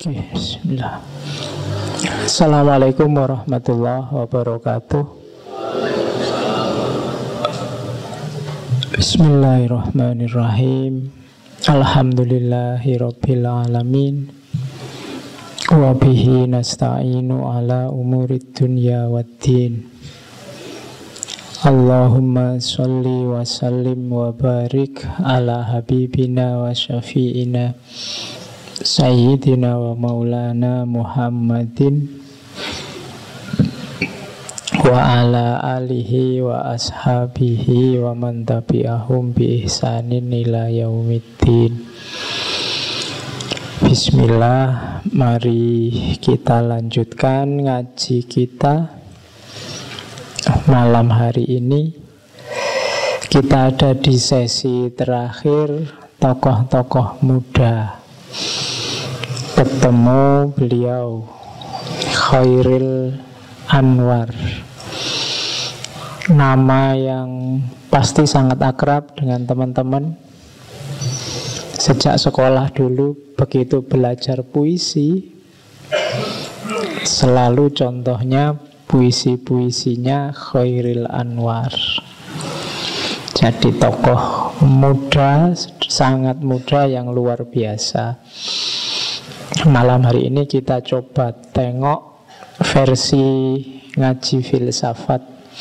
Oke, bismillah. Assalamualaikum warahmatullahi wabarakatuh. Bismillahirrahmanirrahim. Alhamdulillahirabbil alamin. Wa bihi nasta'inu ala umurid dunya waddin. Allahumma sholli wa sallim wa barik ala habibina wa syafi'ina Sayyidina wa maulana Muhammadin wa ala alihi wa ashabihi wa man tabi'ahum bi ihsanin ila yaumiddin. Bismillah, mari kita lanjutkan ngaji kita malam hari ini. Kita ada di sesi terakhir tokoh-tokoh muda. Ketemu beliau Khairil Anwar, nama yang pasti sangat akrab dengan teman-teman. Sejak sekolah dulu begitu belajar puisi, selalu contohnya puisi-puisinya Khairil Anwar. Jadi tokoh muda, sangat muda yang luar biasa. Malam hari ini kita coba tengok versi ngaji filsafat.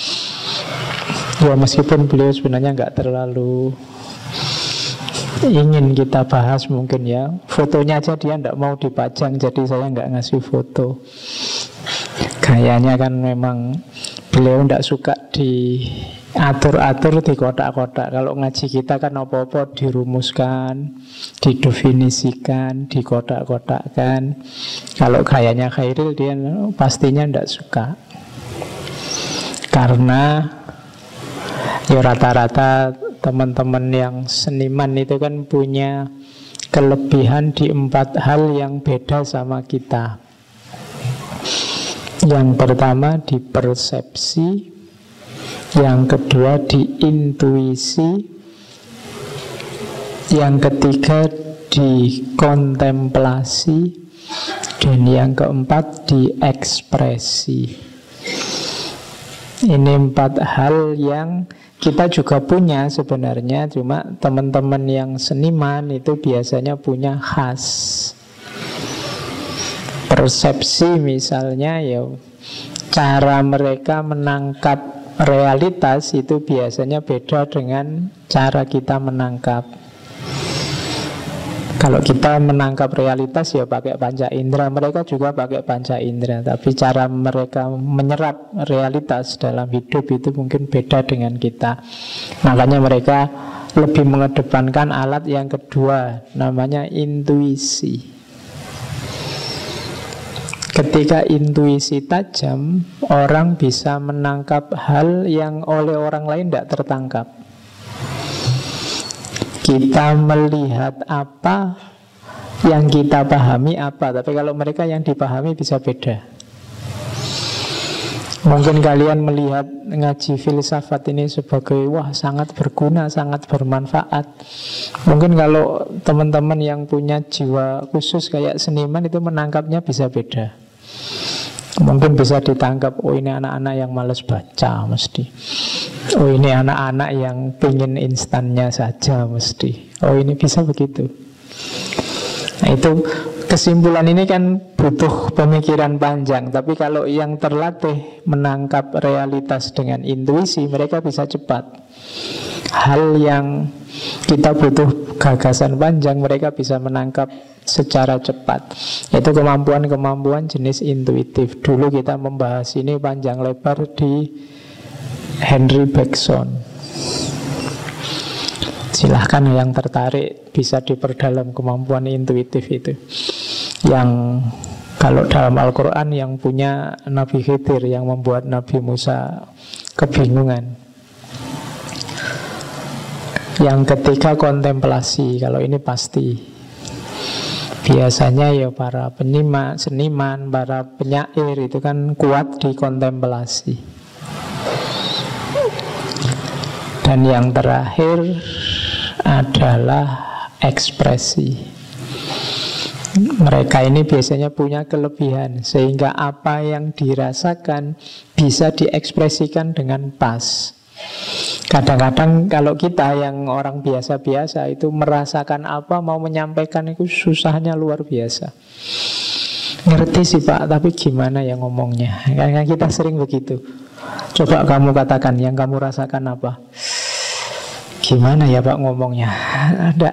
Ya meskipun beliau sebenarnya nggak terlalu ingin kita bahas mungkin ya. Fotonya aja dia nggak mau dipajang, jadi saya nggak ngasih foto. Gayanya kan memang beliau nggak suka diatur-atur di kotak-kotak. Kalau ngaji kita kan apa-apa dirumuskan, didefinisikan, di kotak-kotakkan. Kalau gayanya Khairil dia pastinya tidak suka. Karena ya rata-rata teman-teman yang seniman itu kan punya kelebihan di 4 hal yang beda sama kita. Yang pertama di persepsi, yang kedua di intuisi, yang ketiga di kontemplasi, dan yang keempat di ekspresi. Ini 4 hal yang kita juga punya sebenarnya, cuma teman-teman yang seniman itu biasanya punya khas. Persepsi misalnya ya, cara mereka menangkap realitas itu biasanya beda dengan cara kita menangkap. Kalau kita menangkap realitas ya pakai panca indera, mereka juga pakai panca indera. Tapi cara mereka menyerap realitas dalam hidup itu mungkin beda dengan kita. Makanya mereka lebih mengedepankan alat yang kedua, namanya intuisi. Ketika intuisi tajam, orang bisa menangkap hal yang oleh orang lain tidak tertangkap. Kita melihat apa, yang kita pahami apa, tapi kalau mereka yang dipahami bisa beda. Mungkin kalian melihat ngaji filsafat ini sebagai wah sangat berguna, sangat bermanfaat. Mungkin kalau teman-teman yang punya jiwa khusus kayak seniman itu menangkapnya bisa beda. Mungkin bisa ditangkap, oh ini anak-anak yang malas baca mesti. Oh ini anak-anak yang pingin instannya saja mesti. Oh ini bisa begitu. Nah itu kesimpulan ini kan butuh pemikiran panjang. Tapi kalau yang terlatih menangkap realitas dengan intuisi, mereka bisa cepat. Hal yang kita butuh gagasan panjang, mereka bisa menangkap secara cepat. Itu kemampuan-kemampuan jenis intuitif. Dulu kita membahas ini panjang lebar di Henry Bergson. Silahkan yang tertarik bisa diperdalam kemampuan intuitif itu. Yang kalau dalam Al-Quran yang punya Nabi Khidir, yang membuat Nabi Musa kebingungan. Yang ketiga kontemplasi. Kalau ini pasti biasanya ya para penyimak, seniman, para penyair itu kan kuat di kontemplasi. Dan yang terakhir adalah ekspresi. Mereka ini biasanya punya kelebihan, sehingga apa yang dirasakan bisa diekspresikan dengan pas. Kadang-kadang kalau kita yang orang biasa-biasa itu merasakan apa, mau menyampaikan itu susahnya luar biasa. Ngerti sih Pak, tapi gimana ya ngomongnya? Karena kita sering begitu. Coba kamu katakan yang kamu rasakan apa? Gimana ya Pak ngomongnya? Ada.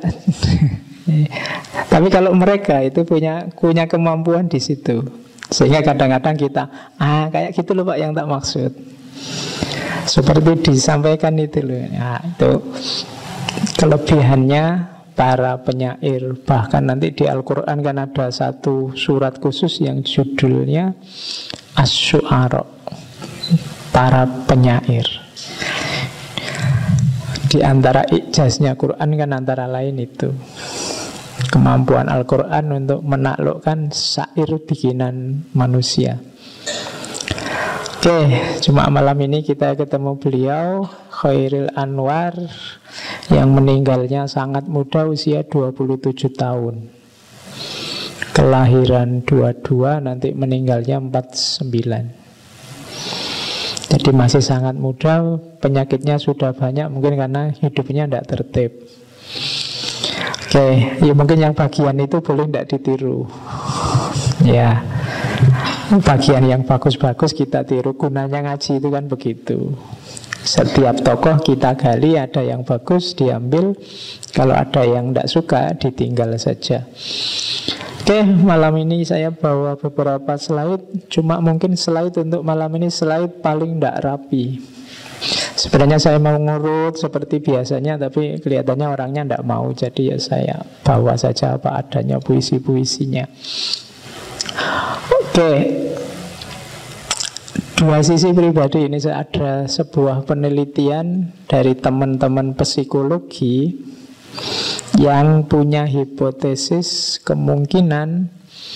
Tapi kalau mereka itu punya kemampuan di situ, sehingga kadang-kadang kita kayak gitu loh Pak yang tak maksud, seperti disampaikan itu loh. Nah, itu kelebihannya para penyair. Bahkan nanti di Al-Quran kan ada satu surat khusus yang judulnya Asy-Syu'ara, para penyair. Di antara ijaznya Quran kan antara lain itu kemampuan Al-Quran untuk menaklukkan syair bikinan manusia. Oke, cuma malam ini kita ketemu beliau, Khairil Anwar, yang meninggalnya sangat muda, usia 27 tahun. Kelahiran 22, nanti meninggalnya 49. Jadi masih sangat muda, penyakitnya sudah banyak, mungkin karena hidupnya tidak tertib. Oke, ya mungkin yang bagian itu boleh tidak ditiru. Ya, bagian yang bagus-bagus kita tiru. Gunanya ngaji itu kan begitu. Setiap tokoh kita gali, ada yang bagus diambil, kalau ada yang tidak suka ditinggal saja. Oke, malam ini saya bawa beberapa slide. Cuma mungkin slide untuk malam ini slide paling tidak rapi. Sebenarnya saya mau ngurut seperti biasanya, tapi kelihatannya orangnya tidak mau. Jadi ya saya bawa saja apa adanya, puisi-puisinya. Oke, dua sisi pribadi ini. Ada sebuah penelitian dari teman-teman psikologi yang punya hipotesis kemungkinan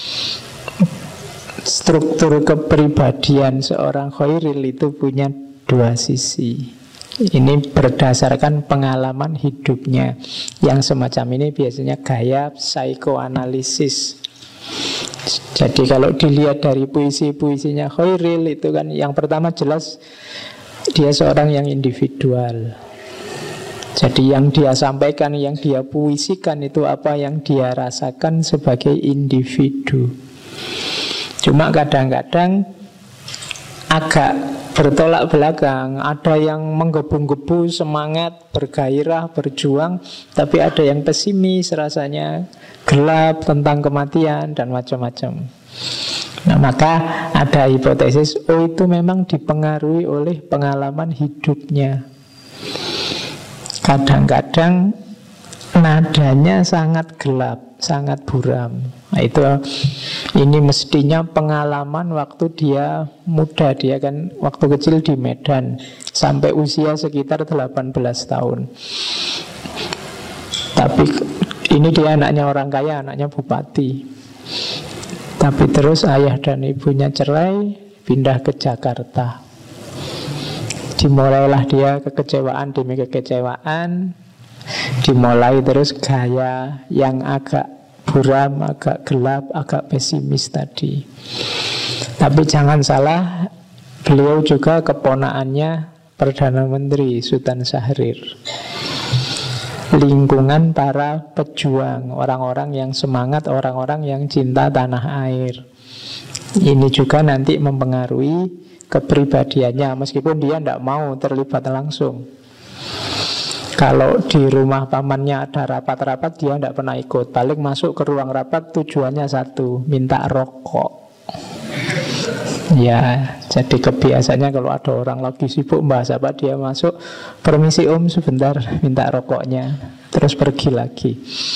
struktur kepribadian seorang Khairil itu punya dua sisi. Ini berdasarkan pengalaman hidupnya. Yang semacam ini biasanya gaya psikoanalisis. Jadi kalau dilihat dari puisi-puisinya Khairil itu kan yang pertama jelas dia seorang yang individual. Jadi yang dia sampaikan, yang dia puisikan itu apa yang dia rasakan sebagai individu. Cuma kadang-kadang agak bertolak belakang. Ada yang menggebu-gebu, semangat, bergairah, berjuang, tapi ada yang pesimis, rasanya gelap tentang kematian dan macam-macam. Nah, maka ada hipotesis, itu memang dipengaruhi oleh pengalaman hidupnya. Kadang-kadang nadanya sangat gelap, sangat buram. Nah, ini mestinya pengalaman waktu dia muda. Dia kan waktu kecil di Medan sampai usia sekitar 18 tahun. Tapi ini dia anaknya orang kaya, anaknya bupati. Tapi terus ayah dan ibunya cerai, pindah ke Jakarta. Dimulailah dia kekecewaan demi kekecewaan. Dimulai terus gaya yang agak buram, agak gelap, agak pesimis tadi. Tapi jangan salah, beliau juga keponaannya Perdana Menteri Sultan Syahrir. Lingkungan para pejuang, orang-orang yang semangat, orang-orang yang cinta tanah air. Ini juga nanti mempengaruhi kepribadiannya, meskipun dia tidak mau terlibat langsung. Kalau di rumah pamannya ada rapat-rapat, dia tidak pernah ikut. Paling masuk ke ruang rapat tujuannya satu, minta rokok. Ya, jadi kebiasaannya kalau ada orang lagi sibuk bahas apa, dia masuk, permisi om sebentar, minta rokoknya, terus pergi lagi.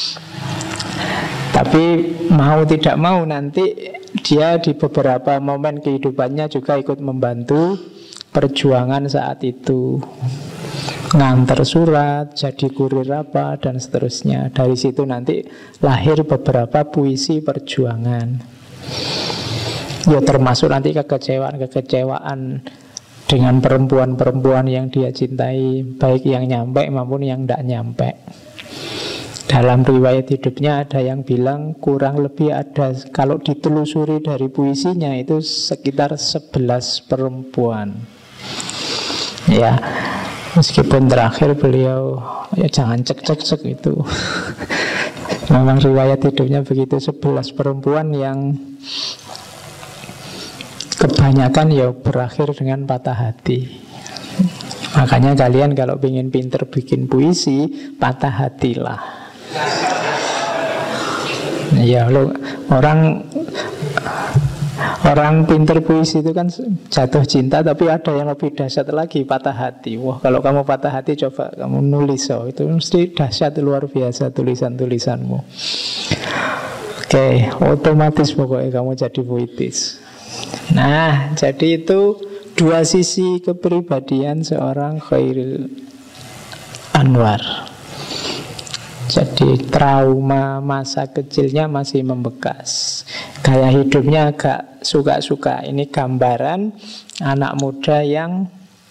Tapi mau tidak mau nanti dia di beberapa momen kehidupannya juga ikut membantu perjuangan saat itu, ngantar surat, jadi kurir apa, dan seterusnya. Dari situ nanti lahir beberapa puisi perjuangan. Ya termasuk nanti kekecewaan-kekecewaan dengan perempuan-perempuan yang dia cintai, baik yang nyampe maupun yang tidak nyampe. Dalam riwayat hidupnya ada yang bilang kurang lebih ada, kalau ditelusuri dari puisinya itu sekitar 11 perempuan. Ya, meskipun terakhir beliau ya jangan cek-cek itu. Memang riwayat hidupnya begitu, 11 perempuan yang kebanyakan ya berakhir dengan patah hati. Makanya kalian kalau ingin pinter bikin puisi, patah hatilah. Ya lo, orang pinter puisi itu kan jatuh cinta, tapi ada yang lebih dahsyat lagi, patah hati. Wah, kalau kamu patah hati coba kamu nulis, itu mesti dahsyat luar biasa tulisan-tulisanmu. Oke, otomatis pokoknya kamu jadi puitis. Nah, jadi itu dua sisi kepribadian seorang Chairil Anwar. Jadi trauma masa kecilnya masih membekas. Gaya hidupnya agak suka-suka. Ini gambaran anak muda yang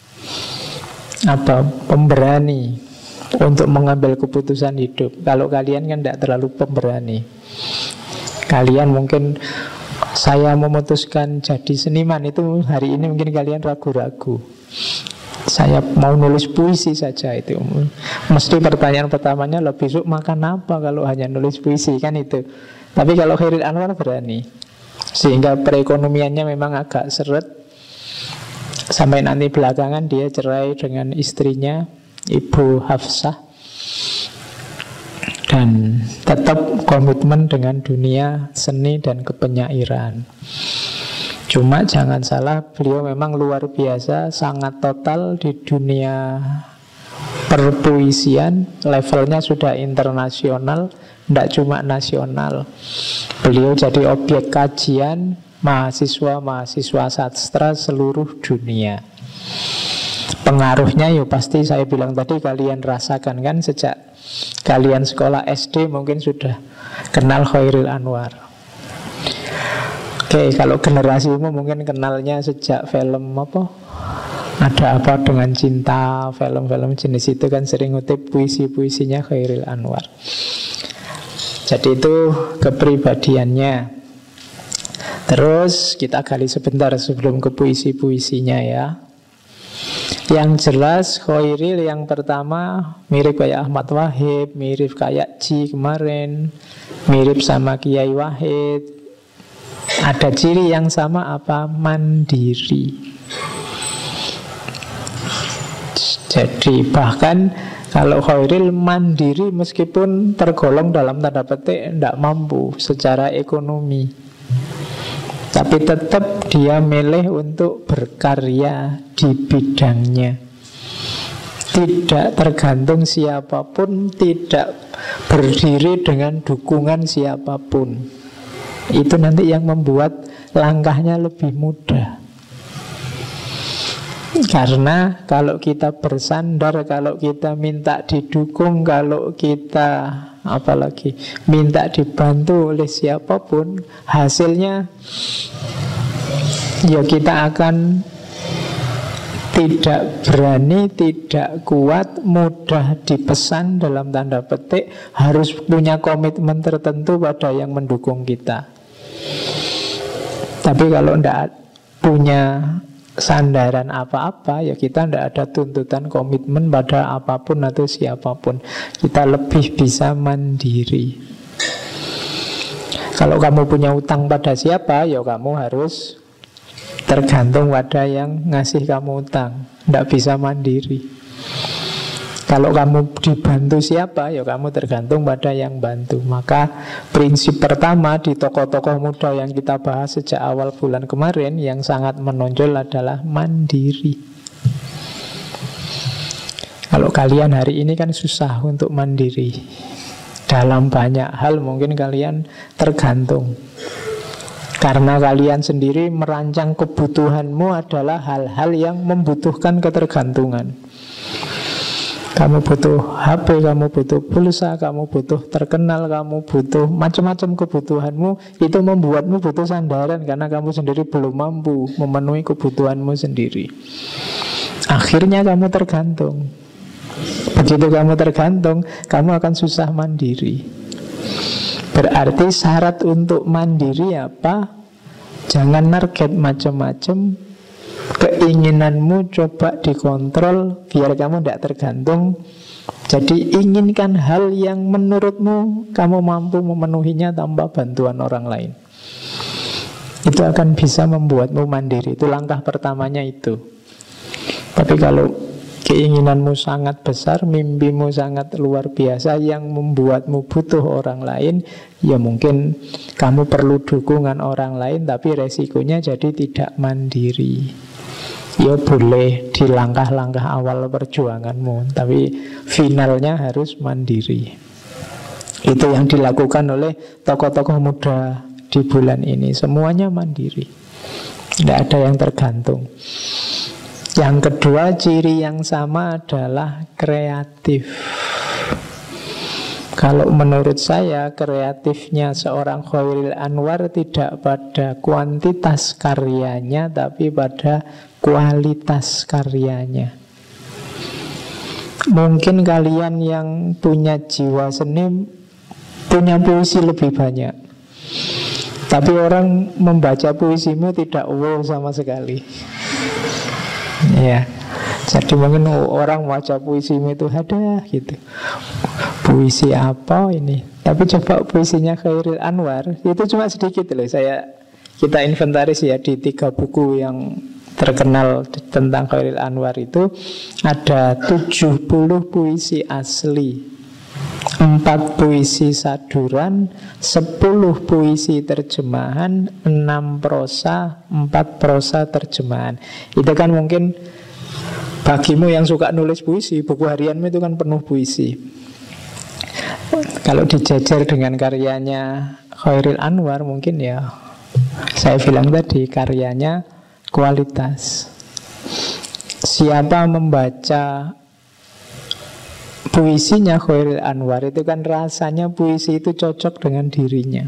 pemberani untuk mengambil keputusan hidup. Kalau kalian kan tidak terlalu pemberani. Kalian mungkin, saya memutuskan jadi seniman, itu hari ini mungkin kalian ragu-ragu. Saya mau nulis puisi saja, itu mesti pertanyaan pertamanya, lo besok makan apa kalau hanya nulis puisi, kan itu. Tapi kalau Chairil Anwar berani, sehingga perekonomiannya memang agak seret. Sampai nanti belakangan dia cerai dengan istrinya, Ibu Hafsah, dan tetap komitmen dengan dunia seni dan kepenyairan. Cuma jangan salah, beliau memang luar biasa, sangat total di dunia perpuisian. Levelnya sudah internasional, tidak cuma nasional. Beliau jadi objek kajian mahasiswa-mahasiswa sastra seluruh dunia. Pengaruhnya ya pasti saya bilang tadi kalian rasakan kan, sejak kalian sekolah SD mungkin sudah kenal Chairil Anwar. Oke, kalau generasimu mungkin kenalnya sejak film Ada Apa Dengan Cinta, film-film jenis itu kan sering ngutip puisi-puisinya Chairil Anwar. Jadi itu kepribadiannya. Terus kita gali sebentar sebelum ke puisi-puisinya ya. Yang jelas Chairil yang pertama mirip kayak Ahmad Wahid, mirip kayak Ji kemarin, mirip sama Kiai Wahid. Ada ciri yang sama apa? Mandiri. Jadi bahkan kalau Chairil mandiri meskipun tergolong dalam tanda petik tidak mampu secara ekonomi, tapi tetap dia milih untuk berkarya di bidangnya. Tidak tergantung siapapun, tidak berdiri dengan dukungan siapapun. Itu nanti yang membuat langkahnya lebih mudah. Karena kalau kita bersandar, kalau kita minta didukung, kalau kita apalagi minta dibantu oleh siapapun, hasilnya ya kita akan tidak berani, tidak kuat, mudah dipesan dalam tanda petik, harus punya komitmen tertentu pada yang mendukung kita. Tapi kalau tidak punya sandaran apa-apa, ya kita tidak ada tuntutan komitmen pada apapun atau siapapun. Kita lebih bisa mandiri. Kalau kamu punya utang pada siapa, ya kamu harus tergantung pada yang ngasih kamu utang. Tidak bisa mandiri. Kalau kamu dibantu siapa, ya kamu tergantung pada yang bantu. Maka prinsip pertama di tokoh-tokoh muda yang kita bahas sejak awal bulan kemarin, yang sangat menonjol adalah mandiri. Kalau kalian hari ini kan susah untuk mandiri. Dalam banyak hal mungkin kalian tergantung. Karena kalian sendiri merancang kebutuhanmu adalah hal-hal yang membutuhkan ketergantungan. Kamu butuh HP, kamu butuh pulsa, kamu butuh terkenal, kamu butuh macam-macam kebutuhanmu. Itu membuatmu butuh sandaran karena kamu sendiri belum mampu memenuhi kebutuhanmu sendiri. Akhirnya kamu tergantung. Begitu kamu tergantung, kamu akan susah mandiri. Berarti syarat untuk mandiri apa? Jangan target macam-macam. Keinginanmu coba dikontrol biar kamu tidak tergantung. Jadi inginkan hal yang menurutmu kamu mampu memenuhinya tanpa bantuan orang lain. Itu akan bisa membuatmu mandiri. Itu langkah pertamanya itu. Tapi kalau keinginanmu sangat besar, mimpimu sangat luar biasa yang membuatmu butuh orang lain, ya mungkin kamu perlu dukungan orang lain, tapi resikonya jadi tidak mandiri. Ya boleh di langkah-langkah awal perjuanganmu, tapi finalnya harus mandiri. Itu yang dilakukan oleh tokoh-tokoh muda di bulan ini. Semuanya mandiri, tidak ada yang tergantung. Yang kedua, ciri yang sama adalah kreatif. Kalau menurut saya, kreatifnya seorang Khairil Anwar tidak pada kuantitas karyanya, tapi pada kualitas karyanya. Mungkin kalian yang punya jiwa seni punya puisi lebih banyak, tapi orang membaca puisimu tidak wow sama sekali. Ya, jadi mungkin orang membaca puisimu itu ada gitu, puisi apa ini? Tapi coba puisinya Khairil Anwar itu cuma sedikit loh. Kita inventaris ya di 3 buku yang terkenal tentang Khairil Anwar itu ada 70 puisi asli, 4 puisi saduran, 10 puisi terjemahan, 6 prosa, 4 prosa terjemahan. Itu kan mungkin bagimu yang suka nulis puisi, buku harianmu itu kan penuh puisi. Kalau dijajar dengan karyanya Khairil Anwar, mungkin ya saya bilang tadi, karyanya kualitas. Siapa membaca puisinya Khairil Anwar itu kan rasanya puisi itu cocok dengan dirinya.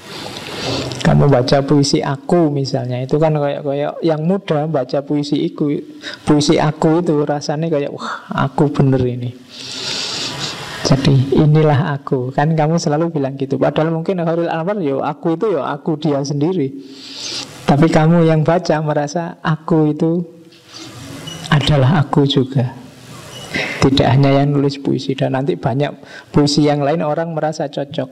Kamu baca puisi Aku misalnya, itu kan kayak yang muda baca puisi Aku itu rasanya kayak wah, aku bener ini. Jadi inilah aku. Kan kamu selalu bilang gitu. Padahal mungkin Khairil Anwar aku itu aku dia sendiri. Tapi kamu yang baca merasa aku itu adalah aku juga. Tidak hanya yang nulis puisi. Dan nanti banyak puisi yang lain orang merasa cocok.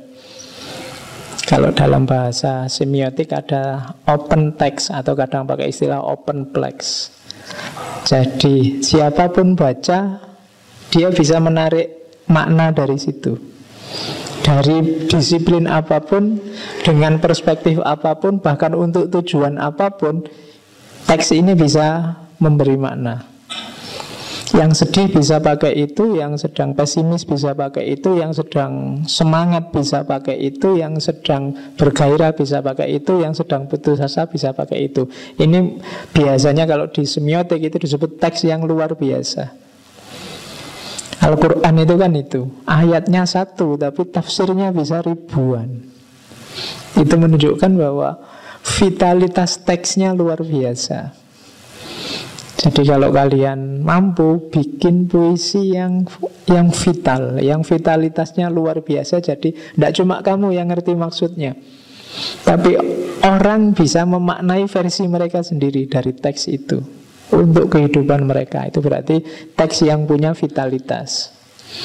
Kalau dalam bahasa semiotik ada open text, atau kadang pakai istilah open plex. Jadi siapapun baca, dia bisa menarik makna dari situ. Dari disiplin apapun, dengan perspektif apapun, bahkan untuk tujuan apapun, teks ini bisa memberi makna. Yang sedih bisa pakai itu, yang sedang pesimis bisa pakai itu, yang sedang semangat bisa pakai itu, yang sedang bergairah bisa pakai itu, yang sedang putus asa bisa pakai itu. Ini biasanya kalau di semiotik itu disebut teks yang luar biasa. Al-Quran itu kan itu, ayatnya 1 tapi tafsirnya bisa ribuan. Itu menunjukkan bahwa vitalitas teksnya luar biasa. Jadi kalau kalian mampu bikin puisi yang vital, yang vitalitasnya luar biasa, jadi tidak cuma kamu yang ngerti maksudnya, tapi orang bisa memaknai versi mereka sendiri dari teks itu untuk kehidupan mereka. Itu berarti teks yang punya vitalitas.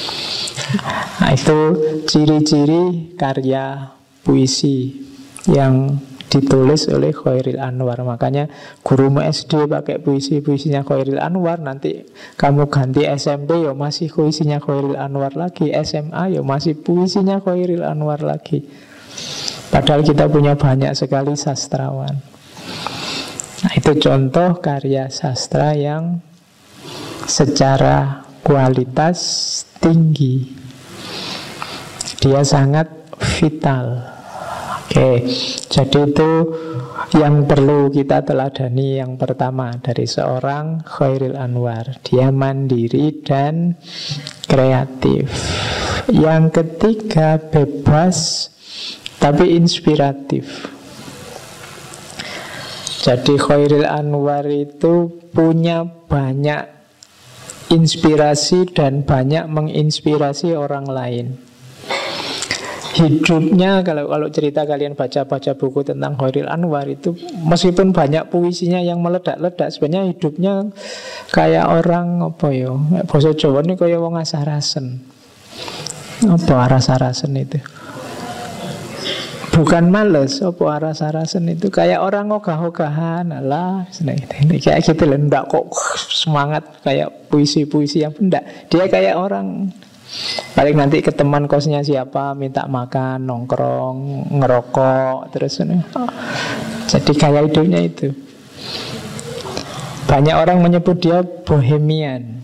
Nah, itu ciri-ciri karya puisi yang ditulis oleh Khairil Anwar. Makanya gurumu SD pakai puisinya Khairil Anwar, nanti kamu ganti SMP ya masih puisinya Khairil Anwar lagi, SMA ya masih puisinya Khairil Anwar lagi. Padahal kita punya banyak sekali sastrawan. Nah, itu contoh karya sastra yang secara kualitas tinggi. Dia sangat vital. Oke, jadi itu yang perlu kita teladani yang pertama dari seorang Khairil Anwar. Dia mandiri dan kreatif. Yang ketiga, bebas tapi inspiratif. Jadi Khairil Anwar itu punya banyak inspirasi dan banyak menginspirasi orang lain. Hidupnya, kalau cerita kalian baca-baca buku tentang Chairil Anwar itu, meskipun banyak puisinya yang meledak-ledak, sebenarnya hidupnya kayak orang apa ya, basa Jawa ini kayak wong asarasen. Apa arasarasen itu? Bukan males, apa arasarasen itu kayak orang ogah-ogahan, alah, kayak gitu loh, enggak kok semangat kayak puisi-puisi yang enggak. Dia kayak orang paling nanti ke teman kosnya siapa, minta makan, nongkrong, ngerokok, terus jadi gaya hidupnya itu. Banyak orang menyebut dia bohemian.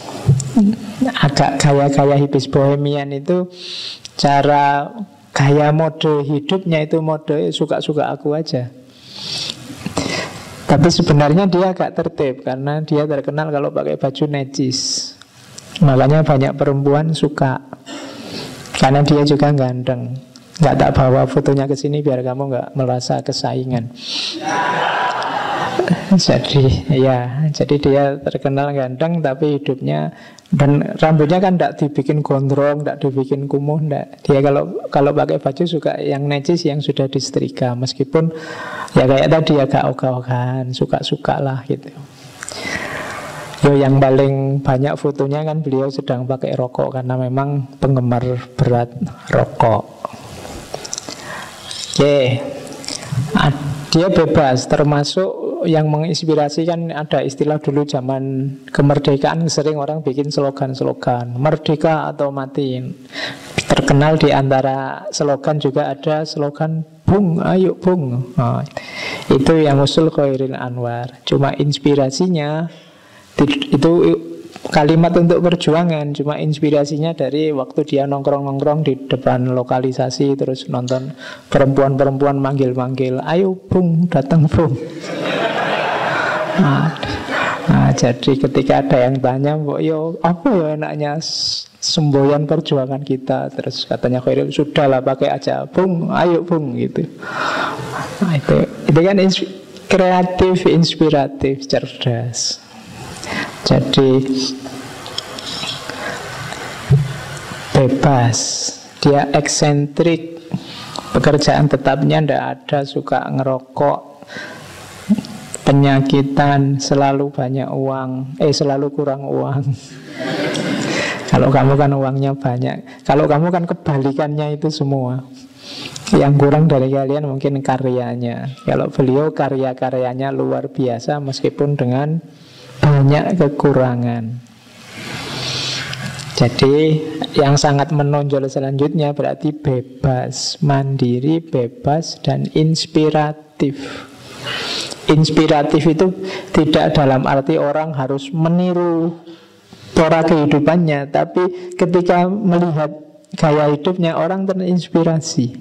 Agak gaya-gaya hipis. Bohemian itu cara gaya mode hidupnya itu mode suka-suka aku aja. Tapi sebenarnya dia agak tertib karena dia terkenal kalau pakai baju necis. Makanya banyak perempuan suka, karena dia juga ganteng. Nggak tak bawa fotonya ke sini biar kamu nggak merasa kesaingan. Jadi dia terkenal ganteng tapi hidupnya, dan rambutnya kan tidak dibikin gondrong, tidak dibikin kumuh, tidak. Dia kalau pakai baju suka yang necis, yang sudah disetrika, meskipun ya kayak tadi agak ogah-ogahan, suka-suka lah gitu. Yang paling banyak fotonya kan beliau sedang pakai rokok karena memang penggemar berat rokok. Dia bebas, termasuk yang menginspirasi kan ada istilah dulu zaman kemerdekaan sering orang bikin slogan-slogan merdeka atau mati. Terkenal di antara slogan juga ada slogan Bung, ayo Bung. Itu yang usul Chairil Anwar. Cuma inspirasinya itu kalimat untuk perjuangan, cuma inspirasinya dari waktu dia nongkrong-nongkrong di depan lokalisasi, terus nonton perempuan-perempuan manggil-manggil, ayo Bung, datang Bung. Jadi ketika ada yang tanya, apa ya enaknya semboyan perjuangan kita, terus katanya Chairil, sudahlah pakai aja Bung, ayo Bung gitu. Itu kan kreatif, inspiratif, cerdas. Jadi bebas, dia eksentrik, pekerjaan tetapnya tidak ada, suka ngerokok, penyakitan, selalu banyak uang, selalu kurang uang. Kalau kamu kan uangnya banyak, kalau kamu kan kebalikannya itu semua. Yang kurang dari kalian mungkin karyanya. Kalau beliau karya-karyanya luar biasa meskipun dengan banyak kekurangan. Jadi yang sangat menonjol selanjutnya berarti bebas, mandiri, bebas, dan inspiratif. Inspiratif itu tidak dalam arti orang harus meniru pola kehidupannya, tapi ketika melihat gaya hidupnya orang terinspirasi.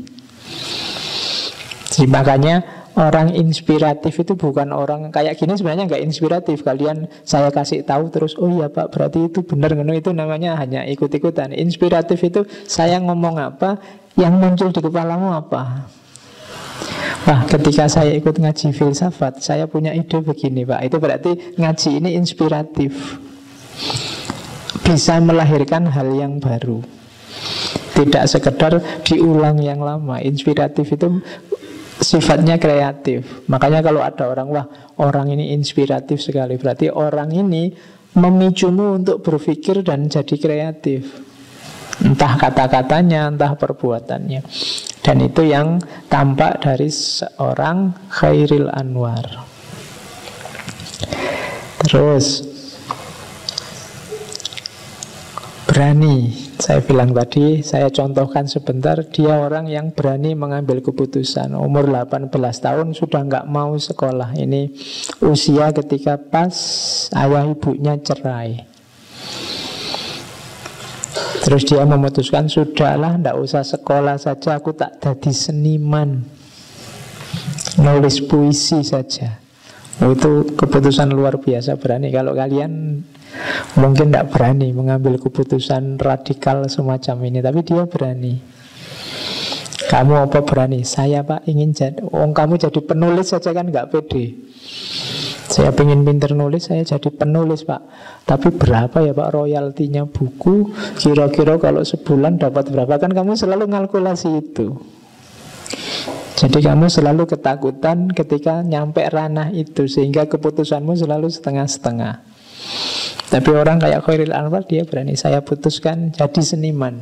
Jadi makanya orang inspiratif itu bukan orang kayak gini sebenarnya nggak inspiratif. Kalian saya kasih tahu terus, oh iya Pak berarti itu benar, itu namanya hanya ikut-ikutan. Inspiratif itu saya ngomong apa, yang muncul di kepalamu apa. Wah, ketika saya ikut ngaji filsafat, saya punya ide begini Pak. Itu berarti ngaji ini inspiratif, bisa melahirkan hal yang baru, tidak sekedar diulang yang lama. Inspiratif itu sifatnya kreatif. Makanya kalau ada orang, wah orang ini inspiratif sekali, berarti orang ini memicumu untuk berpikir dan jadi kreatif. Entah kata-katanya, entah perbuatannya. Dan itu yang tampak dari seorang Chairil Anwar. Terus berani. Saya bilang tadi, saya contohkan sebentar, dia orang yang berani mengambil keputusan. Umur 18 tahun sudah nggak mau sekolah. Ini usia ketika pas ayah ibunya cerai. Terus dia memutuskan, sudahlah nggak usah sekolah saja, aku tak jadi seniman, nulis puisi saja. Itu keputusan luar biasa, berani. Kalau kalian mungkin tidak berani mengambil keputusan radikal semacam ini, tapi dia berani. Kamu apa berani? Saya Pak ingin jadi, kamu jadi penulis saja kan nggak pede. Saya pengen pinter nulis, saya jadi penulis Pak. Tapi berapa ya Pak royaltinya buku? Kira-kira kalau sebulan dapat berapa? Kan kamu selalu ngalkulasi itu. Jadi kamu selalu ketakutan ketika nyampe ranah itu, sehingga keputusanmu selalu setengah-setengah. Tapi orang kayak Khairil Anwar, dia berani, saya putuskan jadi seniman.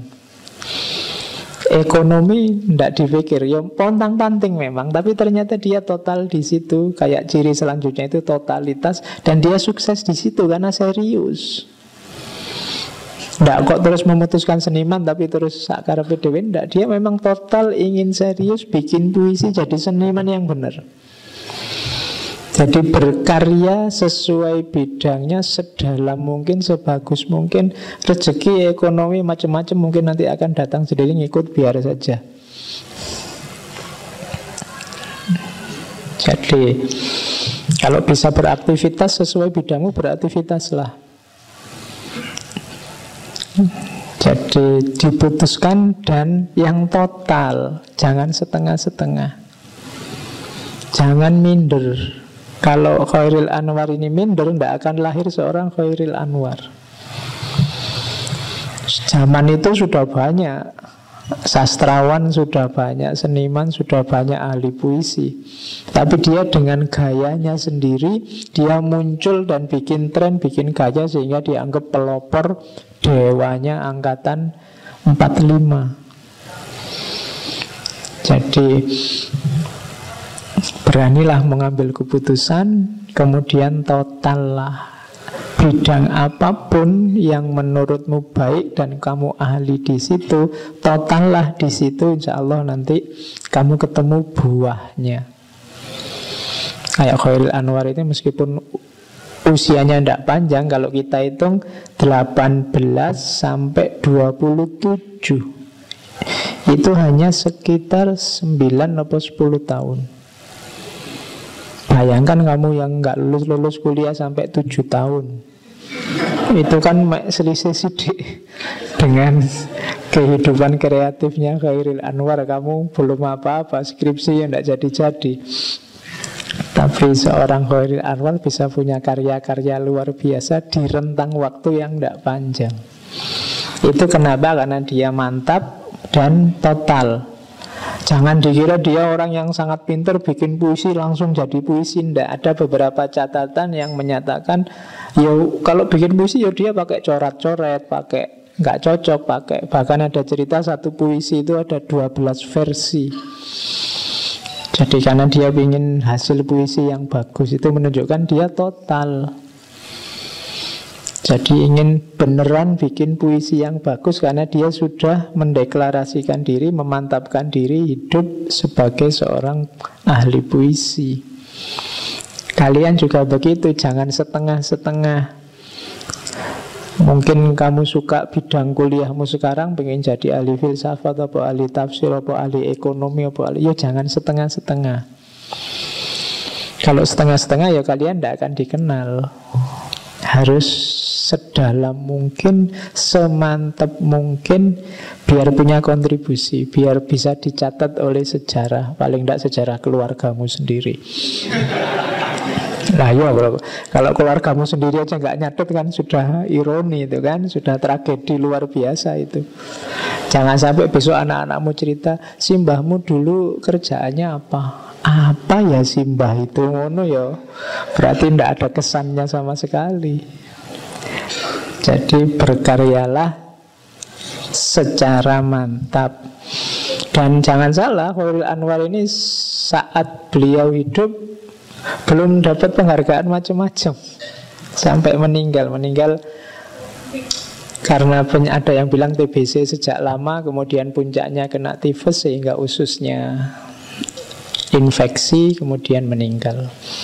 Ekonomi tidak dipikir, ya pontang-panting memang, tapi ternyata dia total di situ. Kayak ciri selanjutnya itu totalitas, dan dia sukses di situ karena serius. Tidak kok terus memutuskan seniman tapi terus sakarepe dhewe, tidak. Dia memang total ingin serius bikin puisi, jadi seniman yang benar. Jadi berkarya sesuai bidangnya, sedalam mungkin, sebagus mungkin. Rezeki, ekonomi, macam-macam mungkin nanti akan datang sendiri, ngikut biar saja. Jadi kalau bisa beraktivitas sesuai bidangmu, beraktivitaslah. Jadi diputuskan dan yang total, jangan setengah-setengah. Jangan minder. Kalau Khairil Anwar ini minder, tidak akan lahir seorang Khairil Anwar. Zaman itu sudah banyak sastrawan, sudah banyak seniman, sudah banyak ahli puisi. Tapi dia dengan gayanya sendiri, dia muncul dan bikin tren, bikin gaya, sehingga dianggap pelopor, dewanya angkatan 45. Jadi beranilah mengambil keputusan, kemudian total lah. Bidang apapun yang menurutmu baik dan kamu ahli di situ, total lah di situ. Insya Allah nanti kamu ketemu buahnya. Kayak Khairil Anwar itu meskipun usianya tidak panjang, kalau kita hitung 18 sampai 27, itu hanya sekitar 9 atau 10 tahun. Bayangkan kamu yang nggak lulus kuliah sampai 7 tahun. Itu kan selisih sidik dengan kehidupan kreatifnya Khairil Anwar. Kamu belum apa-apa, skripsi yang tidak jadi-jadi. Tapi seorang Khairil Anwar bisa punya karya-karya luar biasa di rentang waktu yang tidak panjang. Itu kenapa? Karena dia mantap dan total. Jangan dikira dia orang yang sangat pintar bikin puisi langsung jadi puisi. Tidak, ada beberapa catatan yang menyatakan ya kalau bikin puisi ya dia pakai coret-coret, pakai nggak cocok pakai. Bahkan ada cerita satu puisi itu ada 12 versi. Jadi karena dia ingin hasil puisi yang bagus, itu menunjukkan dia total. Jadi ingin beneran bikin puisi yang bagus karena dia sudah mendeklarasikan diri, memantapkan diri hidup sebagai seorang ahli puisi. Kalian juga begitu, jangan setengah-setengah. Mungkin kamu suka bidang kuliahmu sekarang, pengen jadi ahli filsafat, atau ahli tafsir, atau ahli ekonomi, atau ahli... Ya jangan setengah-setengah. Kalau setengah-setengah ya kalian tidak akan dikenal. Harus sedalam mungkin, semantap mungkin, biar punya kontribusi, biar bisa dicatat oleh sejarah. Paling tidak sejarah keluargamu sendiri. Nah ya, kalau keluargamu sendiri aja nggak nyatet kan sudah ironi itu kan, sudah tragedi luar biasa itu. Jangan sampai besok anak-anakmu cerita, simbahmu dulu kerjaannya apa? Apa ya simbah itu, ngono ya. Berarti tidak ada kesannya sama sekali. Jadi berkaryalah secara mantap. Dan jangan salah, Khairil Anwar ini saat beliau hidup belum dapat penghargaan macam-macam sampai meninggal karena ada yang bilang TBC sejak lama, kemudian puncaknya kena tifus sehingga ususnya infeksi, kemudian meninggal.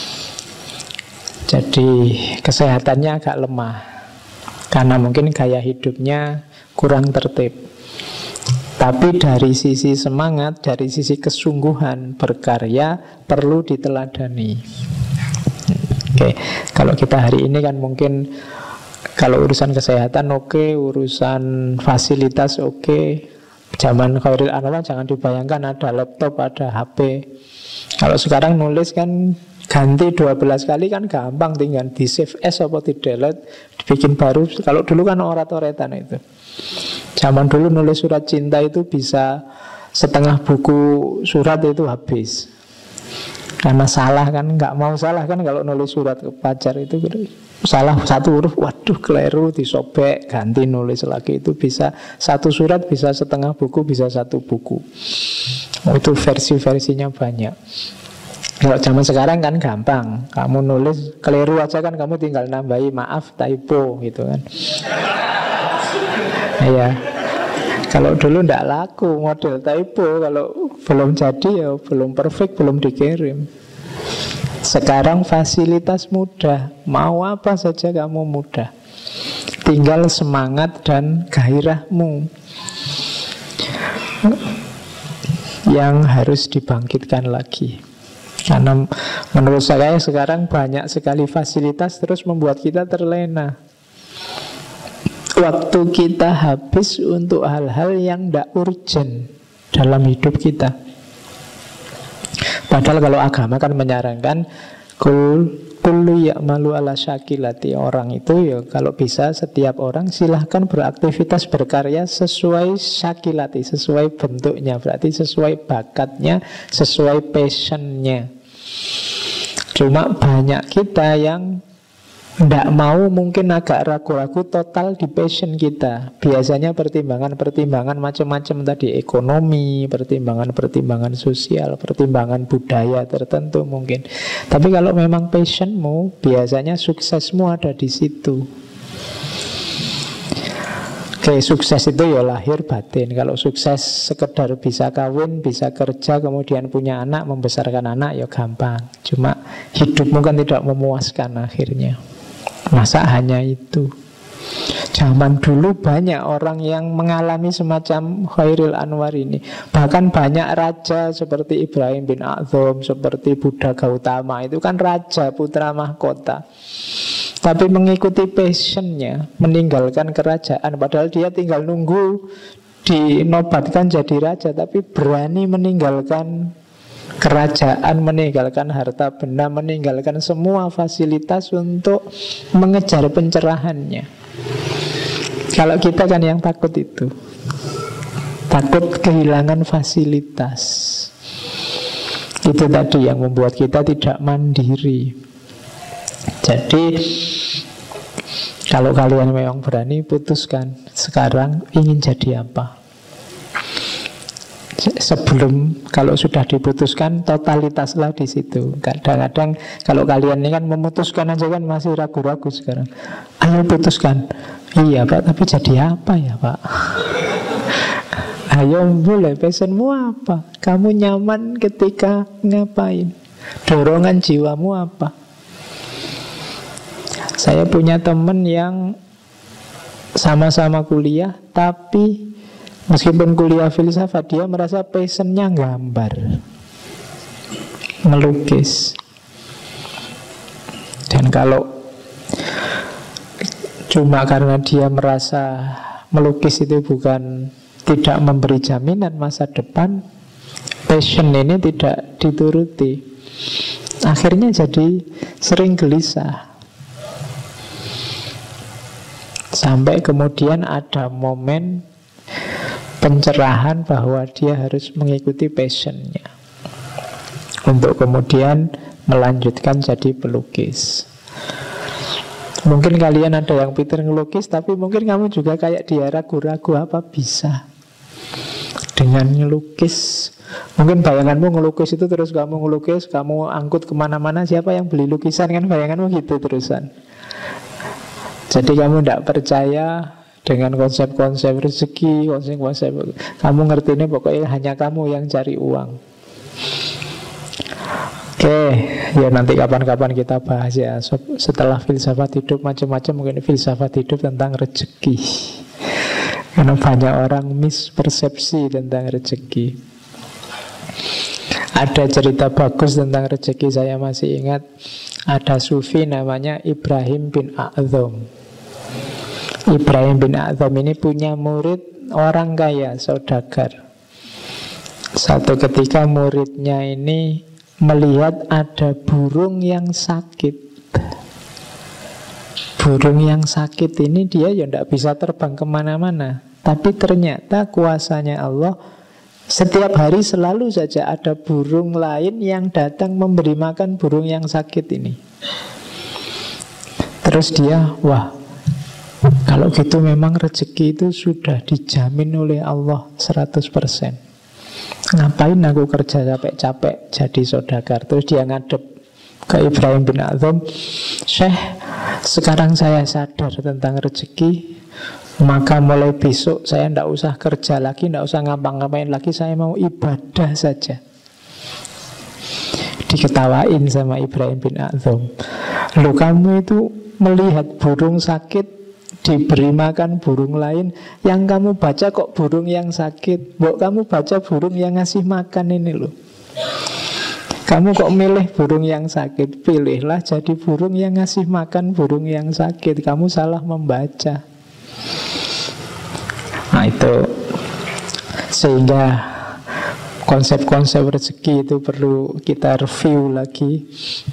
Jadi kesehatannya agak lemah karena mungkin gaya hidupnya kurang tertib. Tapi dari sisi semangat, dari sisi kesungguhan berkarya perlu diteladani. Oke, kalau kita hari ini kan mungkin kalau urusan kesehatan oke, urusan fasilitas oke. Zaman Khairil Anwar jangan dibayangkan ada laptop, ada HP. Kalau sekarang nulis kan ganti 12 kali kan gampang, tinggal di save as apa di delete, dibikin baru. Kalau dulu kan orat-oretan itu. Zaman dulu nulis surat cinta itu bisa setengah buku surat itu habis. Karena salah kan, nggak mau salah kan kalau nulis surat ke pacar itu salah satu huruf, waduh keliru, disobek, ganti nulis lagi. Itu bisa satu surat, bisa setengah buku, bisa satu buku. Itu versi-versinya banyak. Kalau zaman sekarang kan gampang, kamu nulis keliru aja kan kamu tinggal nambahi maaf typo gitu kan. Iya. Kalau dulu ndak laku model typo, kalau belum jadi ya belum perfect, belum dikirim. Sekarang fasilitas mudah, mau apa saja kamu mudah. Tinggal semangat dan gairahmu yang harus dibangkitkan lagi. Karena menurut saya sekarang banyak sekali fasilitas terus membuat kita terlena. Waktu kita habis untuk hal-hal yang tidak urgent dalam hidup kita. Padahal kalau agama kan menyarankan kullu ya'malu ala syakilati. Orang itu ya kalau bisa setiap orang silahkan beraktivitas berkarya sesuai syakilati, sesuai bentuknya. Berarti sesuai bakatnya, sesuai passionnya. Cuma banyak kita yang tidak mau, mungkin agak ragu-ragu total di passion kita. Biasanya pertimbangan-pertimbangan macam-macam tadi, ekonomi, pertimbangan-pertimbangan sosial, pertimbangan budaya tertentu mungkin. Tapi kalau memang passionmu, biasanya suksesmu ada di situ. Oke, sukses itu ya lahir batin. Kalau sukses sekedar bisa kawin, bisa kerja, kemudian punya anak, membesarkan anak, ya gampang. Cuma hidupmu kan tidak memuaskan akhirnya. Masa hanya itu? Zaman dulu banyak orang yang mengalami semacam Khairil Anwar ini. Bahkan banyak raja seperti Ibrahim bin A'zam, seperti Buddha Gautama. Itu kan raja, putra mahkota. Tapi mengikuti passionnya, meninggalkan kerajaan. Padahal dia tinggal nunggu dinobatkan jadi raja, tapi berani meninggalkan kerajaan, meninggalkan harta benda, meninggalkan semua fasilitas untuk mengejar pencerahannya. Kalau kita kan yang takut itu, takut kehilangan fasilitas. Itu tadi yang membuat kita tidak mandiri. Jadi kalau kalian memang berani, putuskan sekarang ingin jadi apa. Sebelum, kalau sudah diputuskan, totalitaslah di situ. Kadang-kadang kalau kalian ini kan memutuskan aja kan masih ragu-ragu sekarang. Ayo putuskan. Iya Pak, tapi jadi apa ya Pak? Ayo boleh, passionmu apa? Kamu nyaman ketika ngapain? Dorongan jiwamu apa? Saya punya teman yang sama-sama kuliah, tapi meskipun kuliah filsafat, dia merasa passionnya gambar, melukis. Dan kalau cuma karena dia merasa melukis itu bukan, tidak memberi jaminan masa depan, passion ini tidak dituruti, akhirnya jadi sering gelisah. Sampai kemudian ada momen pencerahan bahwa dia harus mengikuti passionnya untuk kemudian melanjutkan jadi pelukis. Mungkin kalian ada yang pintar ngelukis, tapi mungkin kamu juga kayak dia, ragu-ragu apa bisa dengan ngelukis. Mungkin bayanganmu ngelukis itu terus kamu ngelukis, kamu angkut kemana-mana, siapa yang beli lukisan, kan bayanganmu gitu terusan. Jadi kamu tidak percaya dengan konsep-konsep rezeki, konsep-konsep. Kamu ngerti ini pokoknya hanya kamu yang cari uang. Oke, ya nanti kapan-kapan kita bahas ya. Setelah filsafat hidup macam-macam, mungkin filsafat hidup tentang rezeki. Karena banyak orang mispersepsi tentang rezeki. Ada cerita bagus tentang rezeki, saya masih ingat. Ada sufi namanya Ibrahim bin A'zam. Ibrahim bin A'zam ini punya murid orang kaya, saudagar. Satu ketika muridnya ini melihat ada burung yang sakit. Burung yang sakit ini dia ya tidak bisa terbang kemana-mana. Tapi ternyata kuasanya Allah, setiap hari selalu saja ada burung lain yang datang memberi makan burung yang sakit ini. Terus dia, wah, kalau gitu memang rezeki itu sudah dijamin oleh Allah 100%. Ngapain aku kerja capek-capek jadi saudagar? Terus dia ngadep ke Ibrahim bin Adham, Syekh, sekarang saya sadar tentang rezeki, maka mulai besok saya tidak usah kerja lagi, tidak usah ngapa-ngapain lagi, saya mau ibadah saja. Diketawain sama Ibrahim bin Adham, loh kamu itu melihat burung sakit diberi makan burung lain, yang kamu baca kok burung yang sakit. Mbok kamu baca burung yang ngasih makan ini loh. Kamu kok milih burung yang sakit? Pilihlah jadi burung yang ngasih makan burung yang sakit. Kamu salah membaca. Nah itu, sehingga konsep-konsep rezeki itu perlu kita review lagi.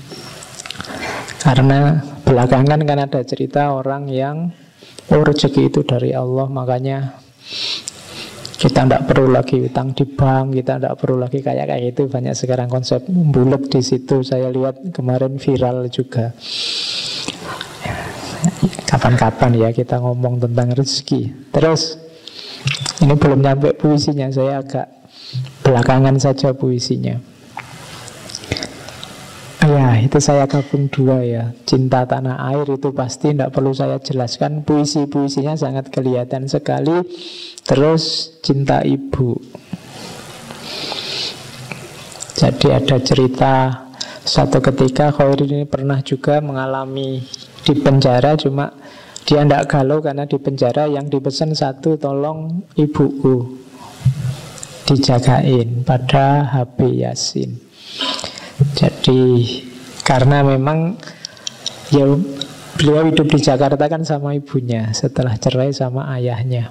Karena belakangan kan ada cerita orang yang rezeki itu dari Allah, makanya kita tidak perlu lagi utang di bank, kita tidak perlu lagi kayak itu. Banyak sekarang konsep bulat di situ. Saya lihat kemarin viral juga. Kapan-kapan ya kita ngomong tentang rezeki. Terus ini belum nyampe puisinya, saya agak belakangan saja puisinya. Ya, itu saya gabung dua ya. Cinta tanah air itu pasti tidak perlu saya jelaskan. Puisi-puisinya sangat kelihatan sekali. Terus cinta ibu. Jadi ada cerita satu ketika Khairil ini pernah juga mengalami di penjara. Cuma dia tidak galau karena di penjara yang dipesan satu, tolong ibuku dijagain pada HP Yasin. Jadi karena memang ya beliau hidup di Jakarta kan sama ibunya setelah cerai sama ayahnya.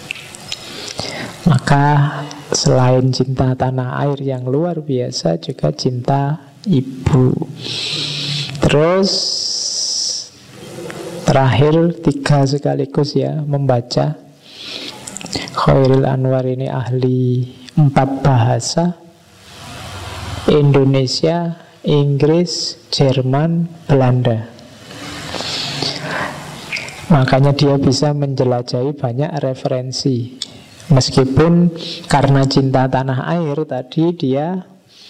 Maka selain cinta tanah air yang luar biasa, juga cinta ibu. Terus terakhir 3 sekaligus ya, membaca. Khairil Anwar ini ahli 4 bahasa: Indonesia, Inggris, Jerman, Belanda. Makanya dia bisa menjelajahi banyak referensi. Meskipun karena cinta tanah air tadi dia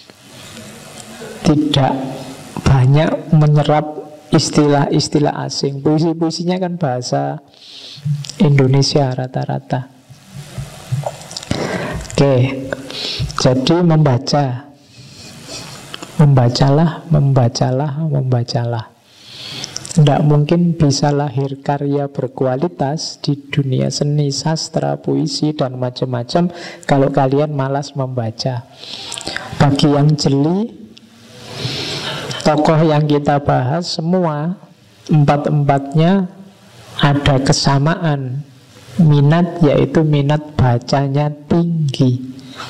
tidak banyak menyerap istilah-istilah asing. Puisi-puisinya kan bahasa Indonesia rata-rata. Oke, jadi membaca. Membacalah. Tidak mungkin bisa lahir karya berkualitas di dunia seni, sastra, puisi, dan macam-macam kalau kalian malas membaca. Bagi yang jeli, tokoh yang kita bahas semua, 4-4-nya ada kesamaan minat, yaitu minat bacanya tinggi.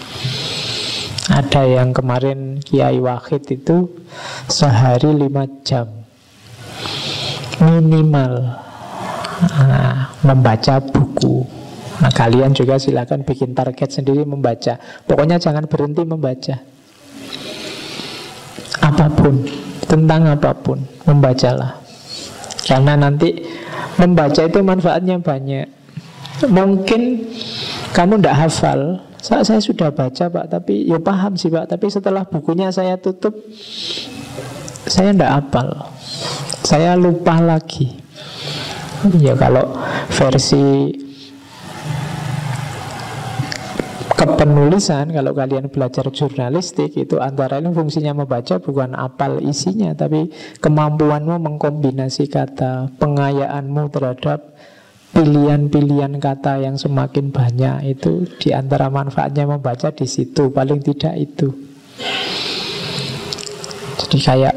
Ada yang kemarin Kiai Wahid itu sehari 5 jam minimal membaca buku. Nah, kalian juga silakan bikin target sendiri membaca. Pokoknya jangan berhenti membaca. Apapun, tentang apapun, membacalah. Karena nanti membaca itu manfaatnya banyak. Mungkin kamu tidak hafal. Saya sudah baca Pak, tapi ya paham sih Pak, tapi setelah bukunya saya tutup, saya tidak hafal, saya lupa lagi. Ya kalau versi kepenulisan, kalau kalian belajar jurnalistik, itu antara lain fungsinya membaca bukan hafal isinya, tapi kemampuanmu mengkombinasi kata, pengayaanmu terhadap pilihan-pilihan kata yang semakin banyak. Itu di antara manfaatnya membaca di situ, paling tidak itu. Jadi kayak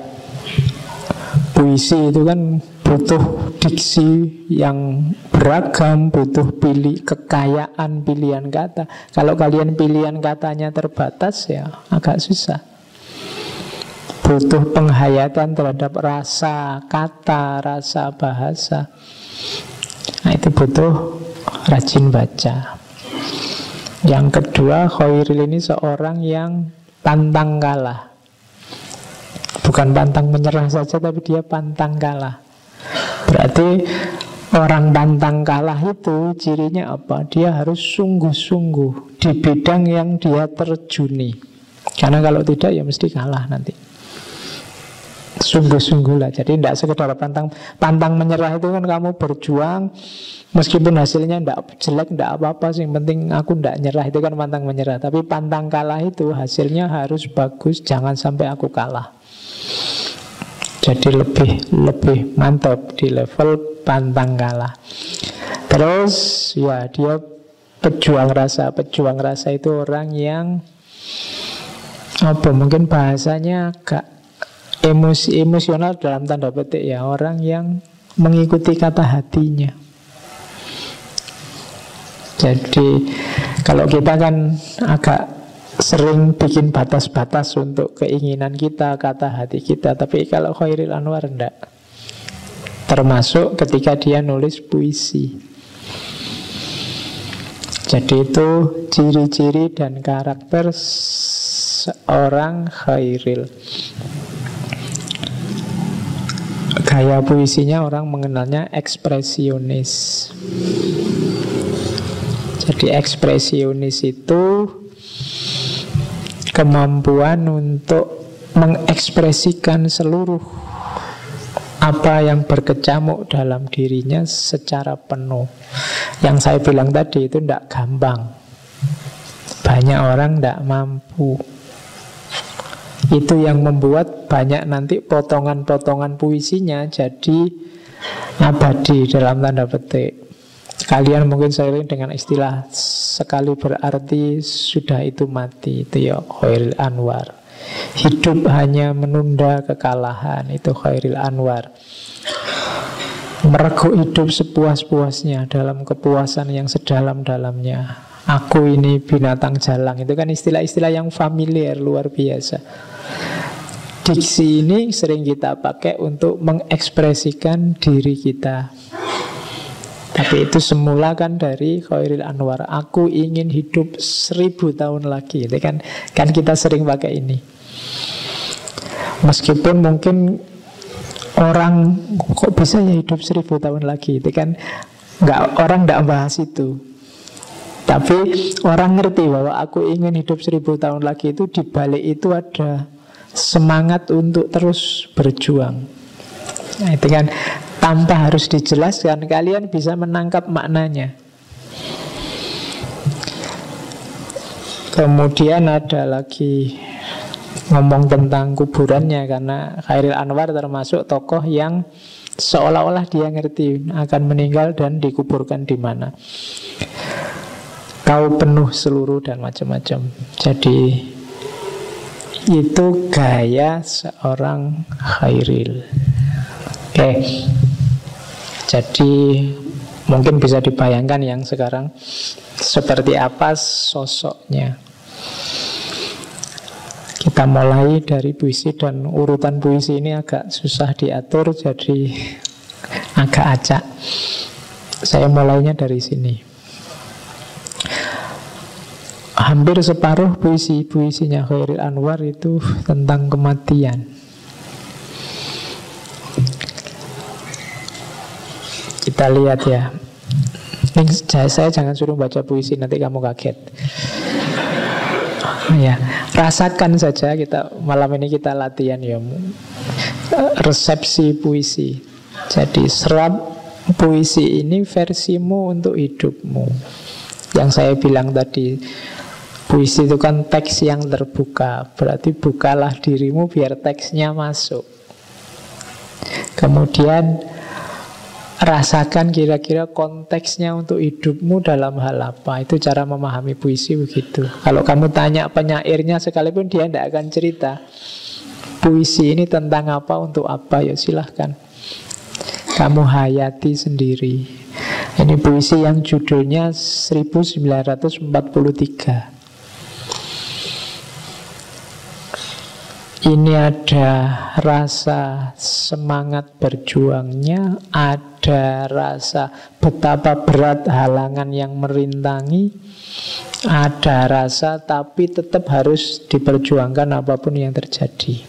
puisi itu kan butuh diksi yang beragam, butuh kekayaan pilihan kata. Kalau kalian pilihan katanya terbatas, ya agak susah. butuh penghayatan terhadap rasa kata, rasa bahasa. Nah, itu butuh rajin baca. Yang kedua, Khairil ini seorang yang pantang kalah. Bukan pantang menyerah saja, tapi dia pantang kalah. Berarti orang pantang kalah itu cirinya apa? Dia harus sungguh-sungguh di bidang yang dia terjuni. Karena kalau tidak ya mesti kalah nanti. Sungguh-sungguh lah. Jadi tidak sekedar pantang menyerah itu kan kamu berjuang, meskipun hasilnya tidak jelek, tidak apa-apa, yang penting aku tidak nyerah, itu kan pantang menyerah. Tapi pantang kalah itu hasilnya harus bagus, jangan sampai aku kalah. Jadi lebih mantap di level pantang kalah. Terus ya dia pejuang rasa. Pejuang rasa itu orang yang apa, mungkin bahasanya agak emosional dalam tanda petik ya. Orang yang mengikuti kata hatinya. Jadi kalau kita kan agak sering bikin batas-batas untuk keinginan kita, kata hati kita. Tapi kalau Khairil Anwar enggak. Termasuk ketika dia nulis puisi. Jadi itu ciri-ciri dan karakter seorang Khairil. Gaya puisinya orang mengenalnya ekspresionis. Jadi ekspresionis itu kemampuan untuk mengekspresikan seluruh apa yang berkecamuk dalam dirinya secara penuh. Yang saya bilang tadi itu tidak gampang. Banyak orang tidak mampu. Itu yang membuat banyak nanti potongan-potongan puisinya jadi abadi dalam tanda petik. Kalian mungkin sering dengan istilah sekali berarti sudah itu mati. Itu ya Khairil Anwar. Hidup hanya menunda kekalahan. Itu Khairil Anwar. Mereguk hidup sepuas-puasnya dalam kepuasan yang sedalam-dalamnya. Aku ini binatang jalang. Itu kan istilah-istilah yang familiar, luar biasa. Diksi ini sering kita pakai untuk mengekspresikan diri kita. Tapi itu semula kan dari Khairil Anwar. Aku ingin hidup 1000 tahun lagi. Itu kan kita sering pakai ini. Meskipun mungkin orang kok bisa ya hidup 1000 tahun lagi. Itu kan orang tidak bahas itu. Tapi orang ngerti bahwa aku ingin hidup 1000 tahun lagi itu, di balik itu ada semangat untuk terus berjuang. Nah, itu kan tanpa harus dijelaskan, kalian bisa menangkap maknanya. Kemudian ada lagi ngomong tentang kuburannya, karena Khairil Anwar termasuk tokoh yang seolah-olah dia ngerti akan meninggal dan dikuburkan di mana. Kau penuh seluruh dan macam-macam. Jadi itu gaya seorang Khairil. Oke. Jadi mungkin bisa dibayangkan yang sekarang seperti apa sosoknya. Kita mulai dari puisi, dan urutan puisi ini agak susah diatur, jadi agak acak. Saya mulainya dari sini. Hampir separuh puisinya Khairil Anwar itu tentang kematian. Kita lihat ya. Ini saya jangan suruh baca puisi, nanti kamu kaget. Ya, rasakan saja, kita malam ini kita latihan ya. Resepsi puisi. Jadi serap puisi ini versimu untuk hidupmu. Yang saya bilang tadi, puisi itu kan teks yang terbuka. Berarti bukalah dirimu biar teksnya masuk. Kemudian rasakan kira-kira konteksnya untuk hidupmu dalam hal apa. Itu cara memahami puisi begitu. Kalau kamu tanya penyairnya sekalipun, dia tidak akan cerita puisi ini tentang apa, untuk apa. Ya silahkan kamu hayati sendiri. Ini puisi yang judulnya 1943. Ini ada rasa semangat berjuangnya, ada rasa betapa berat halangan yang merintangi, ada rasa tapi tetap harus diperjuangkan apapun yang terjadi.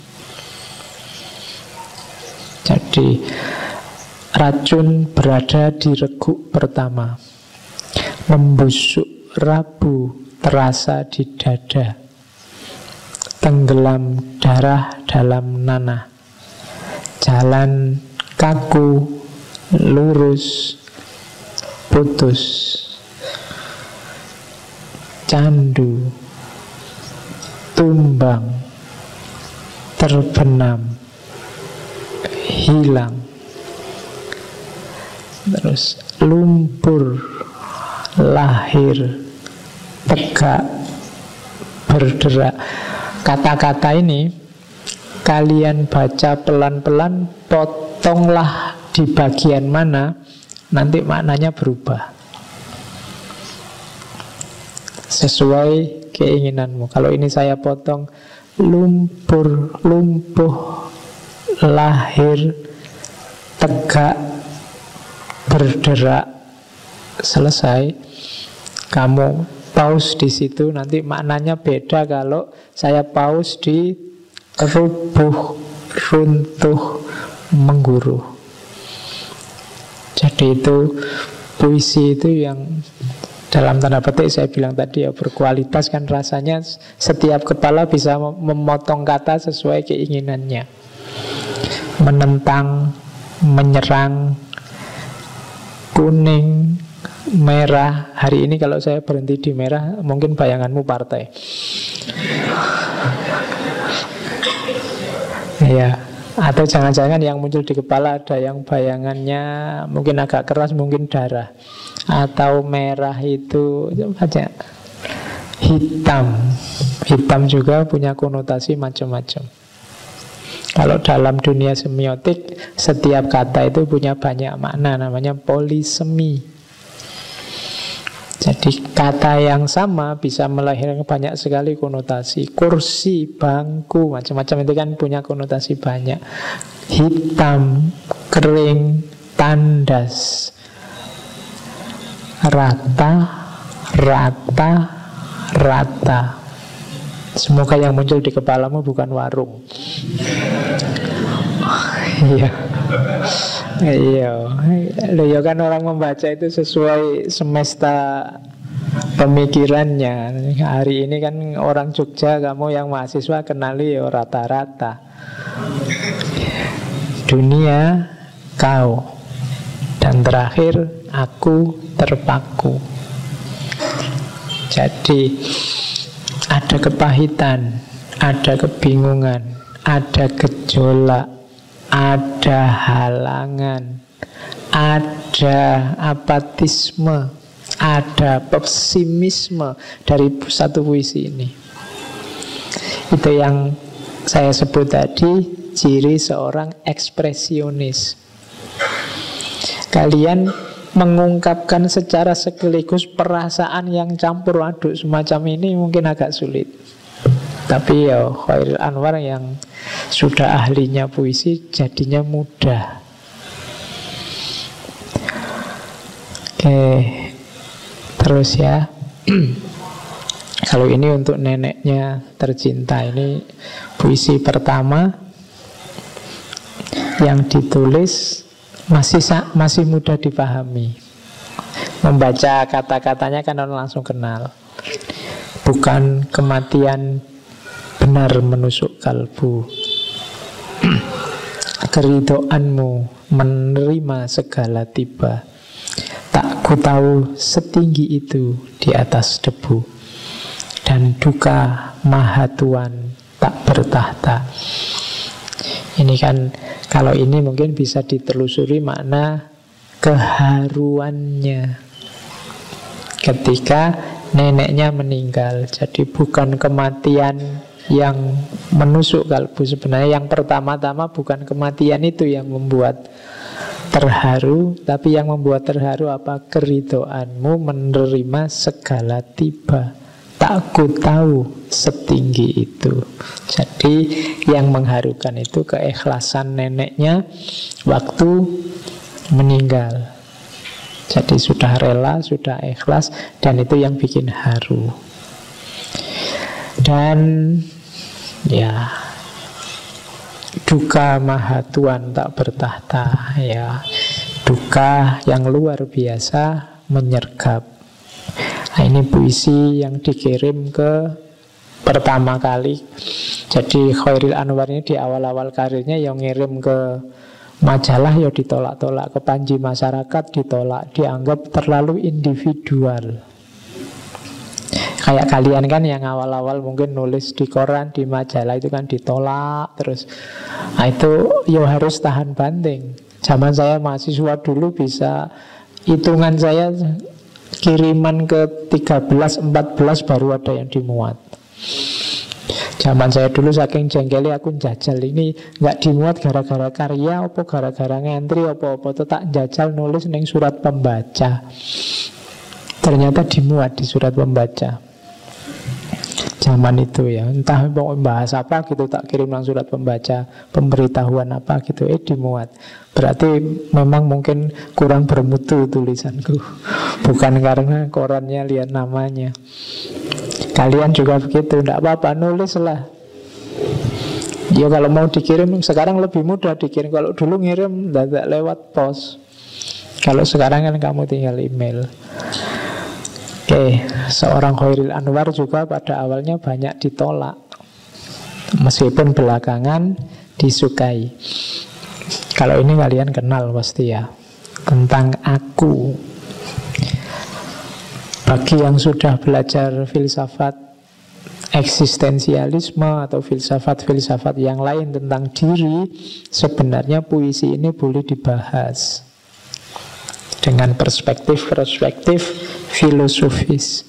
Jadi racun berada di reguk pertama, membusuk rabu terasa di dada, tenggelam darah dalam nanah, jalan kaku, lurus, putus, candu, tumbang, terbenam, hilang, terus lumpur, lahir, tegak, berderak. Kata-kata ini kalian baca pelan-pelan, potonglah di bagian mana, nanti maknanya berubah sesuai keinginanmu. Kalau ini saya potong lumpur, lumpuh, lahir, tegak, berderak, selesai. Kamu pause di situ, nanti maknanya beda kalau saya pause di rubuh, runtuh, mengguruh. Jadi itu puisi itu yang dalam tanda petik saya bilang tadi ya, berkualitas kan rasanya setiap kepala bisa memotong kata sesuai keinginannya. Menentang, menyerang, kuning, merah. Hari ini kalau saya berhenti di merah, mungkin bayanganmu partai. Ya, atau jangan-jangan yang muncul di kepala ada yang bayangannya mungkin agak keras, mungkin darah. Atau merah itu baca hitam. Hitam juga punya konotasi macam-macam. Kalau dalam dunia semiotik, setiap kata itu punya banyak makna, namanya polisemi. Jadi kata yang sama bisa melahirkan banyak sekali konotasi. Kursi, bangku, macam-macam itu kan punya konotasi banyak. Hitam, kering, tandas, rata, rata, rata. Semoga yang muncul di kepalamu bukan warung. Iya. Iya. Loh ya kan orang membaca itu sesuai semesta pemikirannya. Hari ini kan orang Jogja, kamu yang mahasiswa kenali ya rata-rata. Dunia, kau. Dan terakhir, aku terpaku. Jadi ada kepahitan, ada kebingungan, ada gejolak, ada halangan, ada apatisme, ada pesimisme dari satu puisi ini. Itu yang saya sebut tadi, ciri seorang ekspresionis. Kalian mengungkapkan secara sekaligus perasaan yang campur aduk semacam ini mungkin agak sulit. Tapi ya Khairil Anwar yang sudah ahlinya puisi jadinya mudah. Oke, terus ya. Kalau ini untuk neneknya tercinta, ini puisi pertama yang ditulis masih mudah dipahami. Membaca kata-katanya kan orang langsung kenal. Bukan kematian benar menusuk kalbu, keridhoanmu menerima segala tiba. Tak ku tahu setinggi itu di atas debu, dan duka maha Tuhan tak bertahta. Ini kan, kalau ini mungkin bisa ditelusuri makna keharuannya ketika neneknya meninggal. Jadi bukan kematian yang menusuk kalbu. Sebenarnya yang pertama-tama bukan kematian itu yang membuat terharu, tapi yang membuat terharu apa? Keridhoanmu menerima segala tiba. tak ku tahu setinggi itu. Jadi yang mengharukan itu keikhlasan neneknya waktu meninggal. Jadi sudah rela, sudah ikhlas, dan itu yang bikin haru. Dan ya, duka maha Tuhan tak bertahta, ya, duka yang luar biasa menyergap. Nah, ini puisi yang dikirim ke pertama kali. Jadi Khairil Anwar ini di awal-awal karirnya yang ngirim ke majalah ya ditolak-tolak, ke panji masyarakat ditolak, dianggap terlalu individual. Kayak kalian kan yang awal-awal mungkin nulis di koran, di majalah itu kan ditolak terus. Nah itu ya harus tahan banting. Zaman saya mahasiswa dulu bisa, hitungan saya kiriman ke 13-14 baru ada yang dimuat. Zaman saya dulu saking jengkelnya aku jajal ini nggak dimuat gara-gara karya apa gara-gara ngantri apa-apa, itu tak jajal nulis neng surat pembaca. Ternyata dimuat di surat pembaca. Zaman itu ya, entah mau bahas apa gitu, tak kirim nang surat pembaca, pemberitahuan apa gitu, dimuat. Berarti memang mungkin kurang bermutu tulisanku. Bukan karena korannya lihat namanya. Kalian juga begitu, tidak apa-apa, nulislah. Ya kalau mau dikirim, sekarang lebih mudah dikirim. Kalau dulu ngirim tidak lewat pos. Kalau sekarang kan kamu tinggal email. Oke, seorang Khairil Anwar juga pada awalnya banyak ditolak, meskipun belakangan disukai. Kalau ini kalian kenal pasti ya, tentang aku. Bagi yang sudah belajar filsafat eksistensialisme atau filsafat-filsafat yang lain tentang diri, sebenarnya puisi ini boleh dibahas dengan perspektif-perspektif filosofis.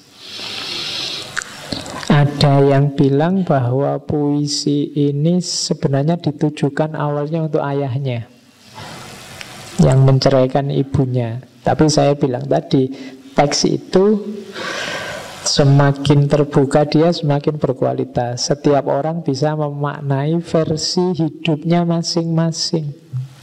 Ada yang bilang bahwa puisi ini sebenarnya ditujukan awalnya untuk ayahnya yang menceraikan ibunya. Tapi saya bilang tadi, teks itu semakin terbuka dia semakin berkualitas. Setiap orang bisa memaknai versi hidupnya masing-masing.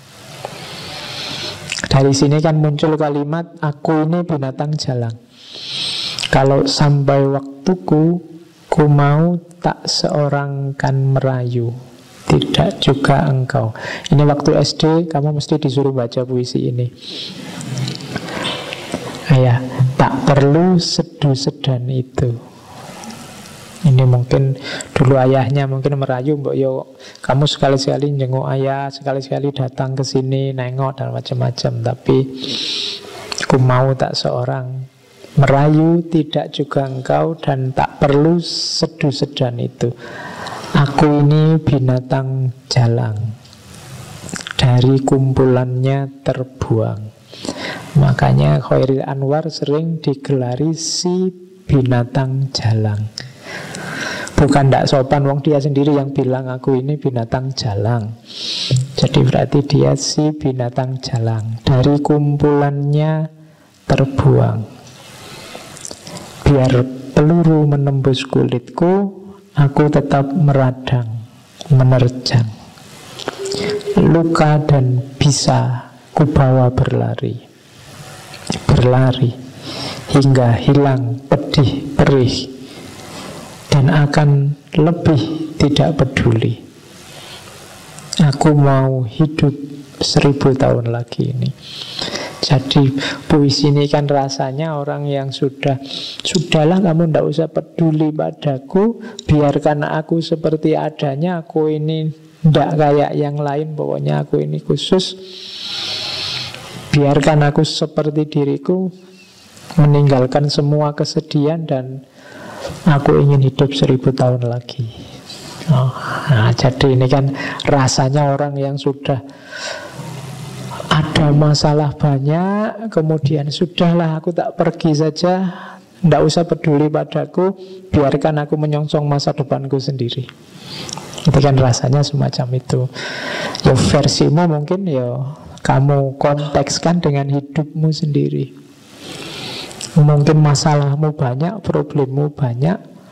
Dari sini kan muncul kalimat aku ini binatang jalang. Kalau sampai waktuku, ku mau tak seorang kan merayu, tidak juga engkau. Ini waktu SD kamu mesti disuruh baca puisi ini. Ya, tak perlu seduh sedan itu. Ini mungkin dulu ayahnya mungkin merayu, mbok yo kamu sekali-sekali jenguk ayah, sekali-sekali datang ke sini nengok dan macam-macam. Tapi ku mau tak seorang merayu, tidak juga engkau, dan tak perlu seduh sedan itu. Aku ini binatang jalang, dari kumpulannya terbuang. Makanya Khairil Anwar sering digelari si binatang jalang. Bukan tidak sopan, wong dia sendiri yang bilang aku ini binatang jalang. Jadi berarti dia si binatang jalang, dari kumpulannya terbuang. Biar peluru menembus kulitku, aku tetap meradang, menerjang. Luka dan bisa kubawa berlari, berlari hingga hilang pedih perih, dan akan lebih tidak peduli. Aku mau hidup 1000 tahun lagi ini. Jadi puisi ini kan rasanya orang yang sudahlah kamu tidak usah peduli padaku, biarkan aku seperti adanya, aku ini tidak kayak yang lain, pokoknya aku ini khusus. Biarkan aku seperti diriku, meninggalkan semua kesedihan, dan aku ingin hidup 1000 tahun lagi. Nah, jadi ini kan rasanya orang yang sudah ada masalah banyak, kemudian sudahlah aku tak pergi saja, tidak usah peduli padaku, biarkan aku menyongsong masa depanku sendiri. Itu kan rasanya semacam itu. Ya versimu mungkin ya kamu kontekskan dengan hidupmu sendiri. Mungkin masalahmu banyak, problemmu banyak,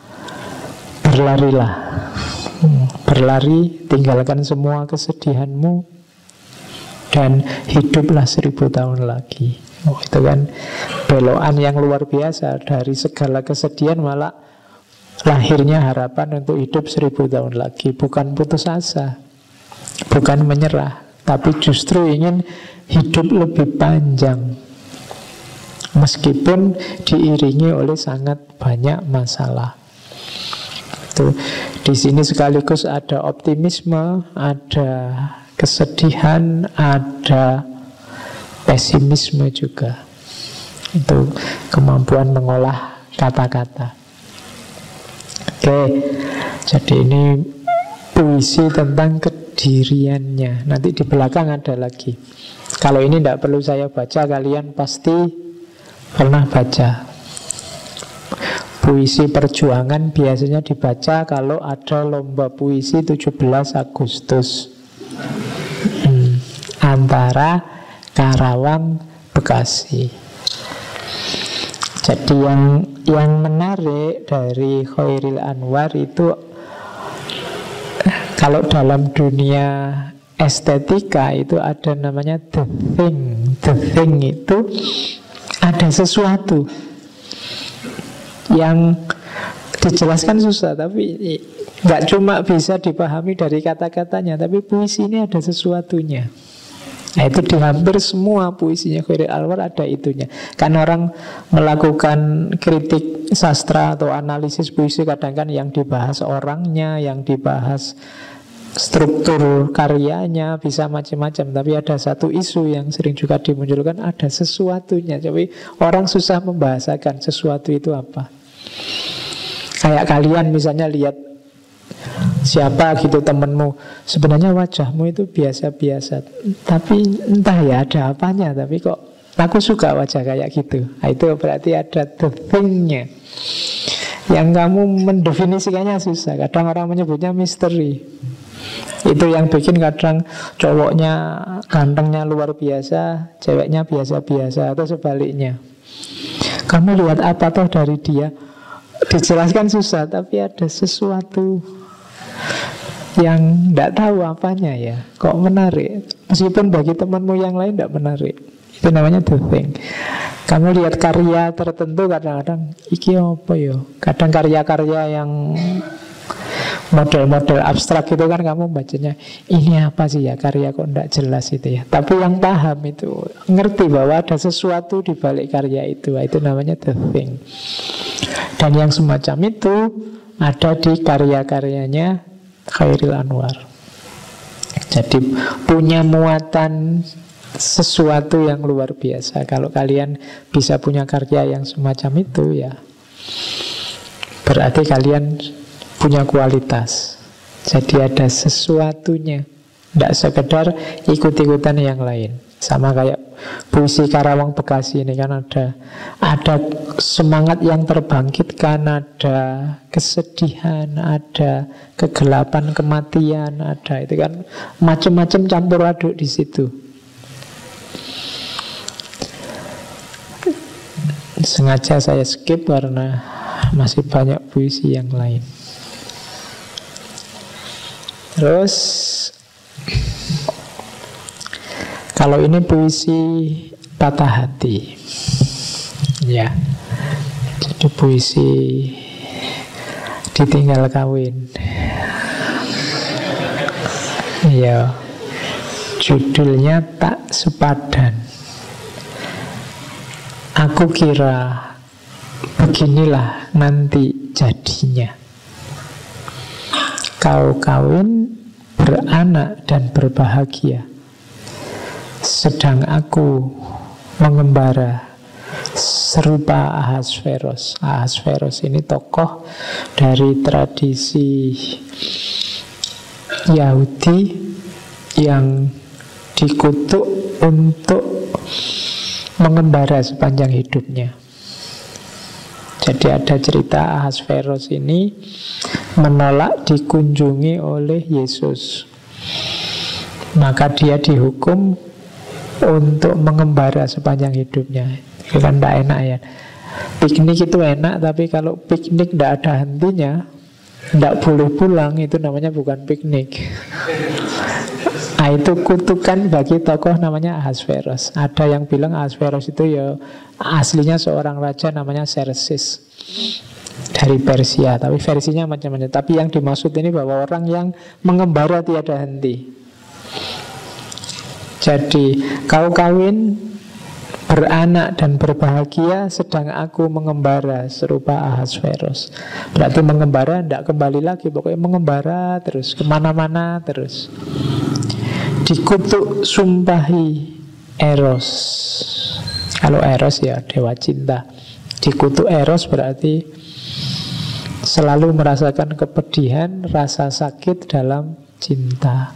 berlarilah. Berlari, tinggalkan semua kesedihanmu, dan hiduplah 1000 tahun lagi. Itu kan belokan yang luar biasa. Dari segala kesedihan malah lahirnya harapan untuk hidup 1000 tahun lagi. Bukan putus asa, bukan menyerah, tapi justru ingin hidup lebih panjang, meskipun diiringi oleh sangat banyak masalah. Itu di sini sekaligus ada optimisme, ada kesedihan, ada pesimisme juga. Itu kemampuan mengolah kata-kata. Oke, jadi ini puisi tentang kediriannya. Nanti di belakang ada lagi. Kalau ini tidak perlu saya baca, kalian pasti pernah baca. Puisi perjuangan biasanya dibaca kalau ada lomba puisi 17 Agustus antara Karawang, Bekasi. Jadi yang menarik dari Khairil Anwar itu, kalau dalam dunia estetika itu ada namanya the thing. The thing itu ada sesuatu yang dijelaskan susah, tapi nggak cuma bisa dipahami dari kata-katanya, tapi puisi ini ada sesuatunya. Nah, itu di hampir semua puisinya Khairil Anwar ada itunya. Kan orang melakukan kritik sastra atau analisis puisi, kadang-kadang yang dibahas orangnya, yang dibahas struktur karyanya, bisa macam-macam. Tapi ada satu isu yang sering juga dimunculkan, ada sesuatunya. Tapi orang susah membahasakan sesuatu itu apa. Kayak kalian misalnya lihat siapa gitu temenmu, sebenarnya wajahmu itu biasa-biasa, tapi entah ya ada apanya, tapi kok aku suka wajah kayak gitu. Nah, itu berarti ada the thing-nya yang kamu mendefinisikannya susah. Kadang orang menyebutnya misteri. Itu yang bikin kadang cowoknya gantengnya luar biasa, ceweknya biasa-biasa, atau sebaliknya. Kamu lihat apa toh dari dia? Dijelaskan susah, tapi ada sesuatu yang tidak tahu apanya ya. Kok menarik, meskipun bagi temanmu yang lain tidak menarik. Itu namanya the thing. Kamu lihat karya tertentu, kadang-kadang iki apa ya? Kadang karya-karya yang model-model abstrak itu kan kamu bacanya, ini apa sih ya, karya kok tidak jelas itu ya. Tapi yang paham itu ngerti bahwa ada sesuatu di balik karya itu. Itu namanya the thing. Dan yang semacam itu ada di karya-karyanya Khairil Anwar. Jadi punya muatan sesuatu yang luar biasa. Kalau kalian bisa punya karya yang semacam itu, ya berarti kalian punya kualitas. Jadi ada sesuatunya, tidak sekedar ikut-ikutan yang lain. Sama kayak puisi Karawang Bekasi ini kan ada semangat yang terbangkitkan, ada kesedihan, ada kegelapan kematian, ada itu kan macam-macam campur aduk di situ. Sengaja saya skip karena masih banyak puisi yang lain. Terus kalau ini puisi patah hati, ya, jadi puisi ditinggal kawin, ya, judulnya Tak Sepadan. Aku kira beginilah nanti jadinya. Kau kawin, beranak dan berbahagia, sedang aku mengembara serupa Ahasveros. Ahasveros ini tokoh dari tradisi Yahudi yang dikutuk untuk mengembara sepanjang hidupnya. Jadi ada cerita Ahasveros ini menolak dikunjungi oleh Yesus. Maka dia dihukum untuk mengembara sepanjang hidupnya. Itu kan tidak enak ya. Piknik itu enak, tapi kalau piknik tidak ada hentinya, tidak boleh pulang, itu namanya bukan piknik. Nah, itu kutukan bagi tokoh namanya Ahasveros. Ada yang bilang Ahasveros itu ya aslinya seorang raja namanya Xerxes dari Persia, tapi versinya macam-macam. Tapi yang dimaksud ini bahwa orang yang mengembara tiada henti. Jadi kau kawin, beranak dan berbahagia, sedang aku mengembara, serupa Ahasveros. Berarti mengembara tidak kembali lagi, pokoknya mengembara terus, kemana-mana terus. Dikutuk sumpahi Eros. Kalau Eros ya dewa cinta. Dikutuk Eros berarti selalu merasakan kepedihan, rasa sakit dalam cinta.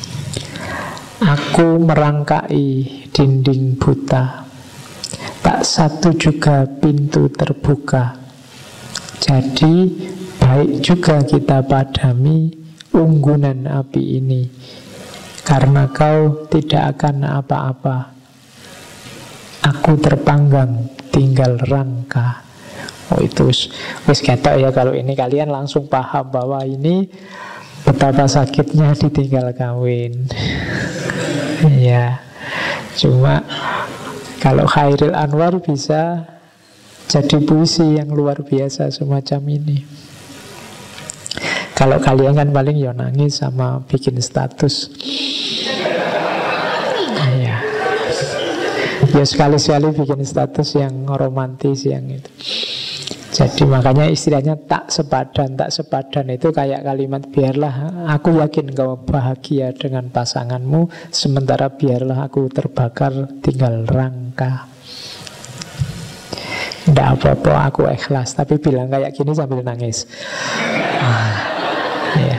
Aku merangkai dinding buta, tak satu juga pintu terbuka. Jadi baik juga kita padami unggunan api ini, karena kau tidak akan apa-apa. Aku terpanggang tinggal rangka. Oh itu wis ketok ya, kalau ini kalian langsung paham bahwa ini betapa sakitnya ditinggal kawin. Ya, cuma kalau Khairil Anwar bisa jadi puisi yang luar biasa semacam ini. Kalau kalian kan paling ya nangis sama bikin status. Ya, ya sekali-sekali bikin status yang romantis yang itu. Jadi makanya istilahnya tak sepadan. Tak sepadan itu kayak kalimat biarlah aku yakin kau bahagia dengan pasanganmu, sementara biarlah aku terbakar tinggal rangka. Tidak apa-apa, aku ikhlas. Tapi bilang kayak gini sambil nangis. Ya.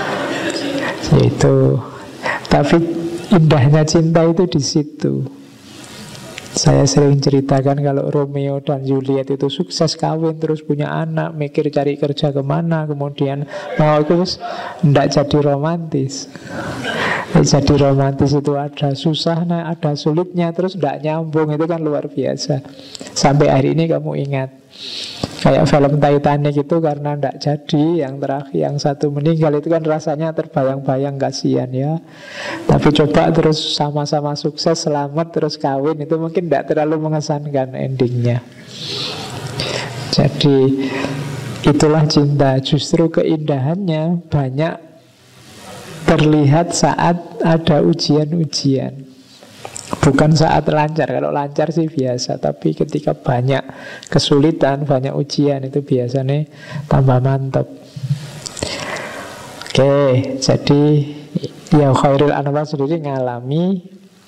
Itu. Tapi indahnya cinta itu di situ. Saya sering ceritakan kalau Romeo dan Juliet itu sukses kawin, terus punya anak, mikir cari kerja kemana, kemudian mau terus tidak jadi romantis. Jadi romantis itu ada susahnya, ada sulitnya, terus tidak nyambung, itu kan luar biasa. Sampai hari ini kamu ingat. Kayak film Titanic itu karena tidak jadi, yang terakhir yang satu meninggal itu kan rasanya terbayang-bayang, kasihan ya. Tapi coba terus sama-sama sukses, selamat, terus kawin, itu mungkin tidak terlalu mengesankan endingnya. Jadi itulah cinta. Justru keindahannya banyak terlihat saat ada ujian-ujian, bukan saat lancar. Kalau lancar sih biasa, tapi ketika banyak kesulitan, banyak ujian, itu biasanya tambah mantap. Oke, jadi ya Khairil Anwar sendiri ngalami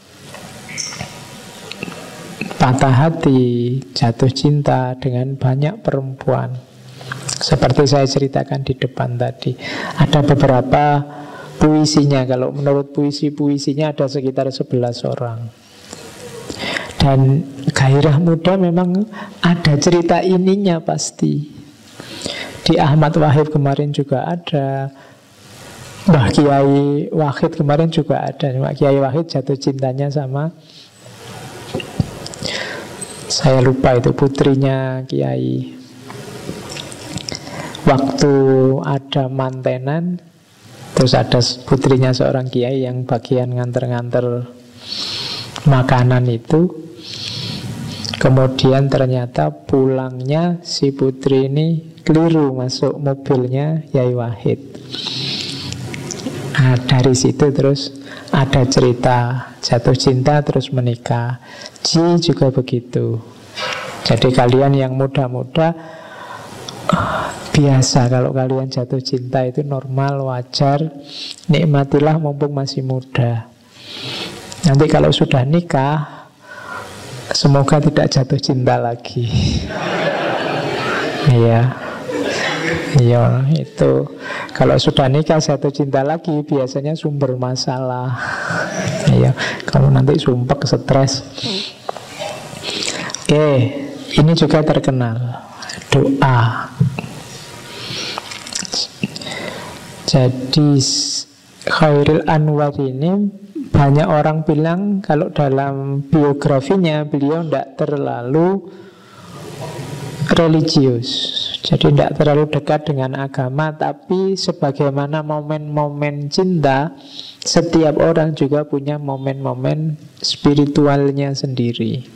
patah hati, jatuh cinta dengan banyak perempuan. Seperti saya ceritakan di depan tadi, ada beberapa puisinya. Kalau menurut puisinya ada sekitar 11 orang. Dan gairah muda memang ada cerita ininya pasti. Di Ahmad Wahid kemarin juga ada, Mbah Kiai Wahid kemarin juga ada. Mbah Kiai Wahid jatuh cintanya sama, saya lupa itu putrinya Kiai. Waktu ada mantenan, terus ada putrinya seorang kiai yang bagian nganter-nganter makanan itu. Kemudian ternyata pulangnya si putri ini keliru masuk mobilnya Yai Wahid. Nah, dari situ terus ada cerita jatuh cinta terus menikah. Ji juga begitu. Jadi kalian yang muda-muda, biasa kalau kalian jatuh cinta, itu normal, wajar. Nikmatilah mumpung masih muda. Nanti kalau sudah nikah, semoga tidak jatuh cinta lagi. Iya. Iya, itu kalau sudah nikah jatuh cinta lagi biasanya sumber masalah. Iya, kalau nanti sumpek, stres. Oke, ini juga terkenal doa. Jadi Khairil Anwar ini banyak orang bilang kalau dalam biografinya beliau tidak terlalu religius. Jadi tidak terlalu dekat dengan agama, tapi sebagaimana momen-momen cinta, setiap orang juga punya momen-momen spiritualnya sendiri.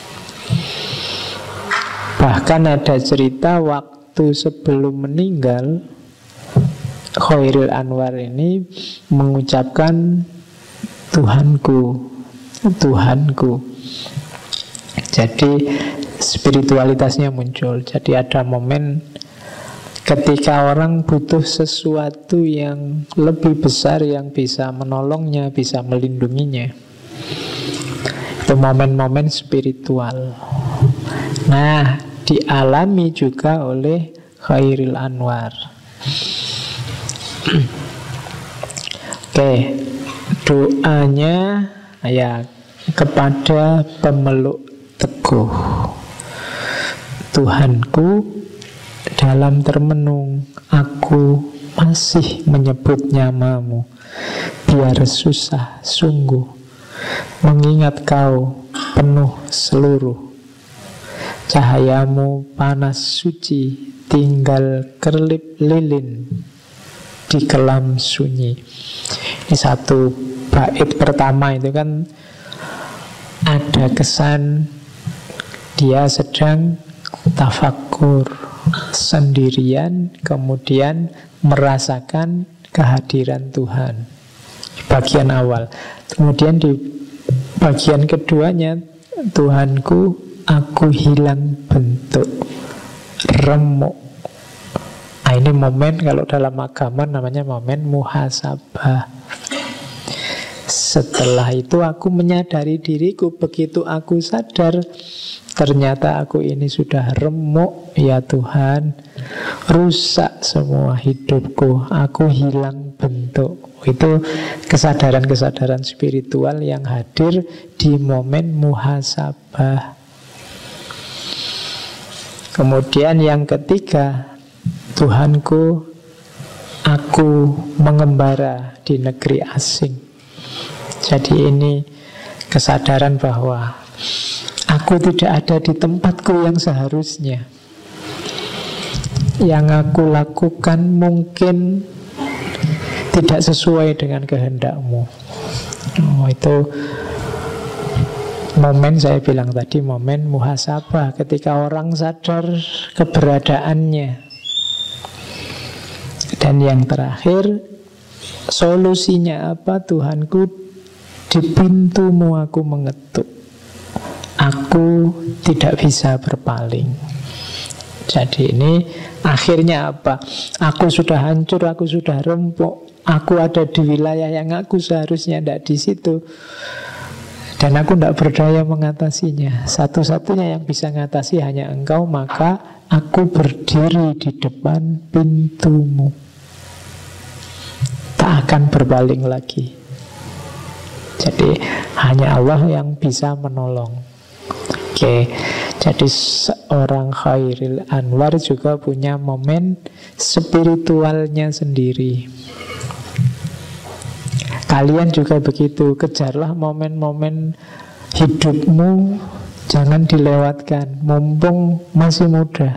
Bahkan ada cerita waktu sebelum meninggal, Khairil Anwar ini mengucapkan Tuhanku, Tuhanku. Jadi spiritualitasnya muncul. Jadi ada momen ketika orang butuh sesuatu yang lebih besar, yang bisa menolongnya, bisa melindunginya. Itu momen-momen spiritual. Nah, dialami juga oleh Khairil Anwar. Oke, doanya ya kepada pemeluk teguh. Tuhanku, dalam termenung aku masih menyebut namamu, biar susah sungguh mengingat kau penuh seluruh. Cahayamu panas suci, tinggal kerlip lilin di kelam sunyi. Ini satu bait pertama itu kan ada kesan dia sedang tafakkur sendirian, kemudian merasakan kehadiran Tuhan. Bagian awal. Kemudian di bagian keduanya, Tuhanku, aku hilang bentuk, remuk. Nah, ini momen kalau dalam agama namanya momen muhasabah. Setelah itu aku menyadari diriku. Begitu aku sadar, ternyata aku ini sudah remuk, ya Tuhan. Rusak semua hidupku, aku hilang bentuk. Itu kesadaran-kesadaran spiritual yang hadir di momen muhasabah. Kemudian yang ketiga, Tuhanku, aku mengembara di negeri asing. Jadi ini kesadaran bahwa aku tidak ada di tempatku yang seharusnya. Yang aku lakukan mungkin tidak sesuai dengan kehendakmu. Itu momen, saya bilang tadi, momen muhasabah, ketika orang sadar keberadaannya. Dan yang terakhir, solusinya apa? Tuhanku, di pintumu aku mengetuk. Aku tidak bisa berpaling. Jadi ini akhirnya apa? Aku sudah hancur, aku sudah rempuk. Aku ada di wilayah yang aku seharusnya tidak di situ. Dan aku tidak berdaya mengatasinya. Satu-satunya yang bisa mengatasi hanya Engkau. Maka aku berdiri di depan pintumu, tak akan berpaling lagi. Jadi hanya Allah yang bisa menolong. Oke, jadi seorang Khairil Anwar juga punya momen spiritualnya sendiri. Kalian juga begitu, kejarlah momen-momen hidupmu, jangan dilewatkan, mumpung masih muda.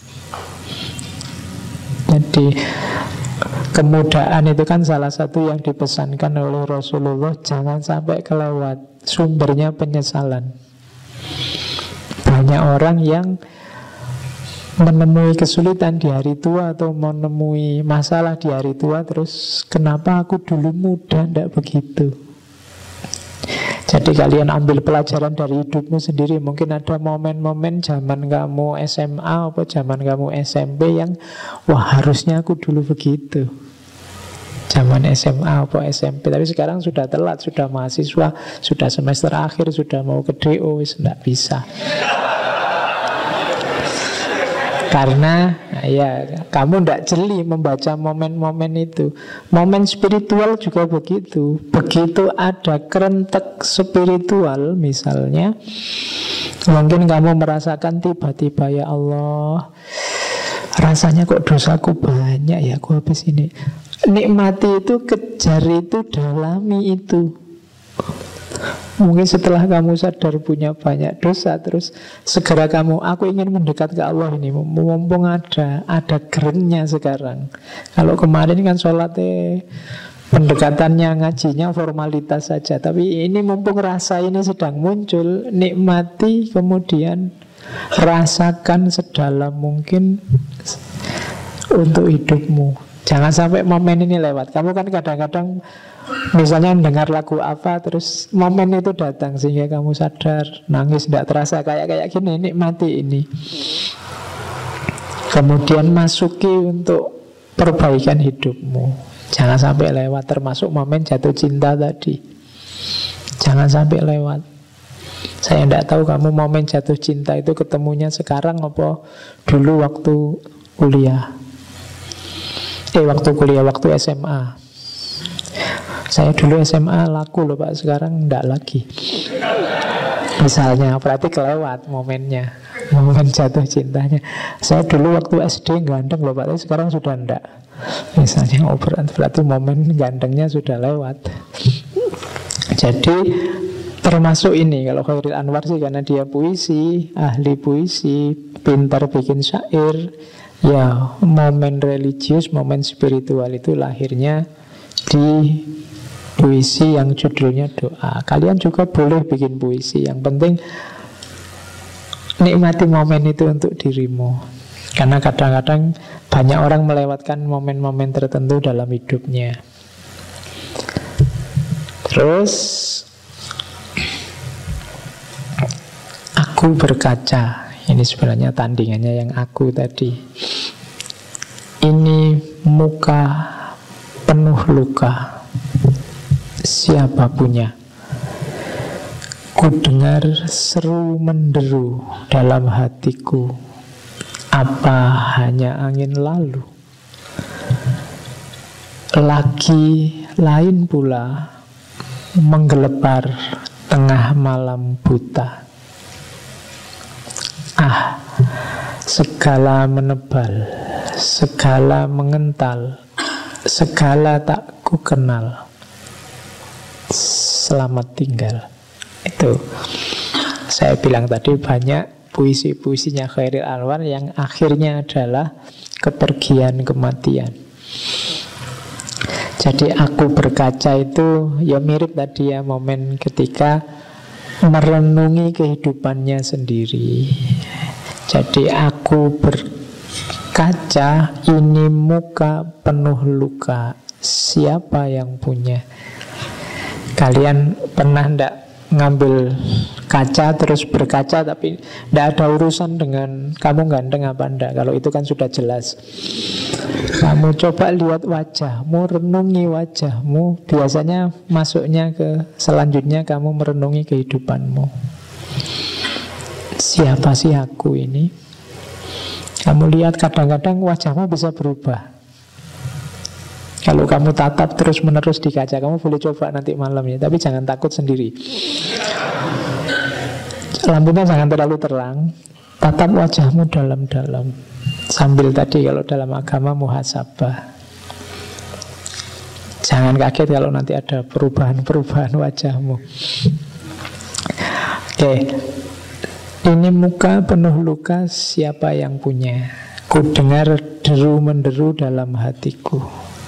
Jadi kemudaan itu kan salah satu yang dipesankan oleh Rasulullah, jangan sampai kelewat, sumbernya penyesalan. Banyak orang yang menemui kesulitan di hari tua atau menemui masalah di hari tua, terus kenapa aku dulu muda, tidak begitu. Jadi kalian ambil pelajaran dari hidupmu sendiri. Mungkin ada momen-momen zaman kamu SMA atau zaman kamu SMP yang wah, harusnya aku dulu begitu zaman SMA atau SMP. Tapi sekarang sudah telat, sudah mahasiswa, sudah semester akhir, sudah mau ke DO, tidak bisa. Karena ya kamu tidak jeli membaca momen-momen itu. Momen spiritual juga begitu. Begitu ada kerentek spiritual misalnya, mungkin kamu merasakan tiba-tiba, ya Allah, rasanya kok dosaku banyak ya, aku habis ini. Nikmati itu, kejar itu, dalami itu. Mungkin setelah kamu sadar punya banyak dosa, terus segera kamu, aku ingin mendekat ke Allah ini, mumpung ada gerennya sekarang. Kalau kemarin kan sholatnya, pendekatannya, ngajinya formalitas saja, tapi ini mumpung rasa ini sedang muncul, nikmati, kemudian rasakan sedalam mungkin untuk hidupmu. Jangan sampai momen ini lewat. Kamu kan kadang-kadang misalnya mendengar lagu apa, terus momen itu datang sehingga kamu sadar, nangis tidak terasa, kayak gini, nikmati ini. Kemudian masuki untuk perbaikan hidupmu. Jangan sampai lewat, termasuk momen jatuh cinta tadi. Jangan sampai lewat. Saya tidak tahu kamu momen jatuh cinta itu ketemunya sekarang apa dulu waktu kuliah. Waktu SMA. Saya dulu SMA laku loh Pak, sekarang enggak lagi. Misalnya, berarti kelewat momennya, momen jatuh cintanya. Saya dulu waktu SD ganteng loh Pak, tapi sekarang sudah enggak. Misalnya, berarti momen gantengnya sudah lewat. Jadi termasuk ini, kalau Khairil Anwar sih karena dia puisi, ahli puisi, pintar bikin syair. Ya, momen religius, momen spiritual itu lahirnya di puisi yang judulnya doa. Kalian juga boleh bikin puisi. Yang penting nikmati momen itu untuk dirimu. Karena kadang-kadang banyak orang melewatkan momen-momen tertentu dalam hidupnya. Terus aku berkaca. Ini sebenarnya tandingannya yang aku tadi. Ini muka penuh luka, siapa punya? Ku dengar seru menderu dalam hatiku, apa hanya angin lalu? Lagi lain pula menggelebar tengah malam buta. Ah, segala menebal, segala mengental, segala tak ku kenal. Selamat tinggal. Itu saya bilang tadi, banyak puisi-puisinya Khairil Anwar yang akhirnya adalah kepergian, kematian. Jadi aku berkaca itu ya mirip tadi ya, momen ketika merenungi kehidupannya sendiri. Jadi aku berkaca, ini muka penuh luka, siapa yang punya? Kalian pernah ndak ngambil kaca terus berkaca tapi ndak ada urusan dengan kamu ganteng apa ndak? Kalau itu kan sudah jelas. Kamu coba lihat wajahmu, renungi wajahmu. Biasanya masuknya ke selanjutnya kamu merenungi kehidupanmu. Siapa sih aku ini? Kamu lihat kadang-kadang wajahmu bisa berubah. Kalau kamu tatap terus menerus di kaca, kamu boleh coba nanti malam ya, tapi jangan takut sendiri. Lampunya jangan terlalu terang. Tatap wajahmu dalam-dalam. Sambil tadi kalau dalam agama muhasabah. Jangan kaget kalau nanti ada perubahan-perubahan wajahmu. Oke. Ini muka penuh luka, siapa yang punya? Ku dengar deru menderu dalam hatiku.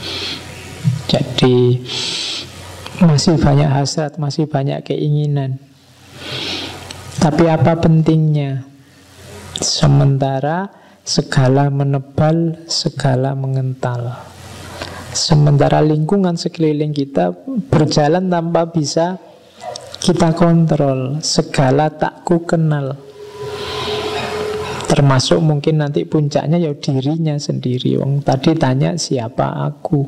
Jadi masih banyak hasrat, masih banyak keinginan. Tapi apa pentingnya? Sementara segala menebal, segala mengental. Sementara lingkungan sekeliling kita berjalan tanpa bisa kita kontrol. Segala tak ku kenal. Termasuk mungkin nanti puncaknya ya dirinya sendiri. Wong tadi tanya siapa aku.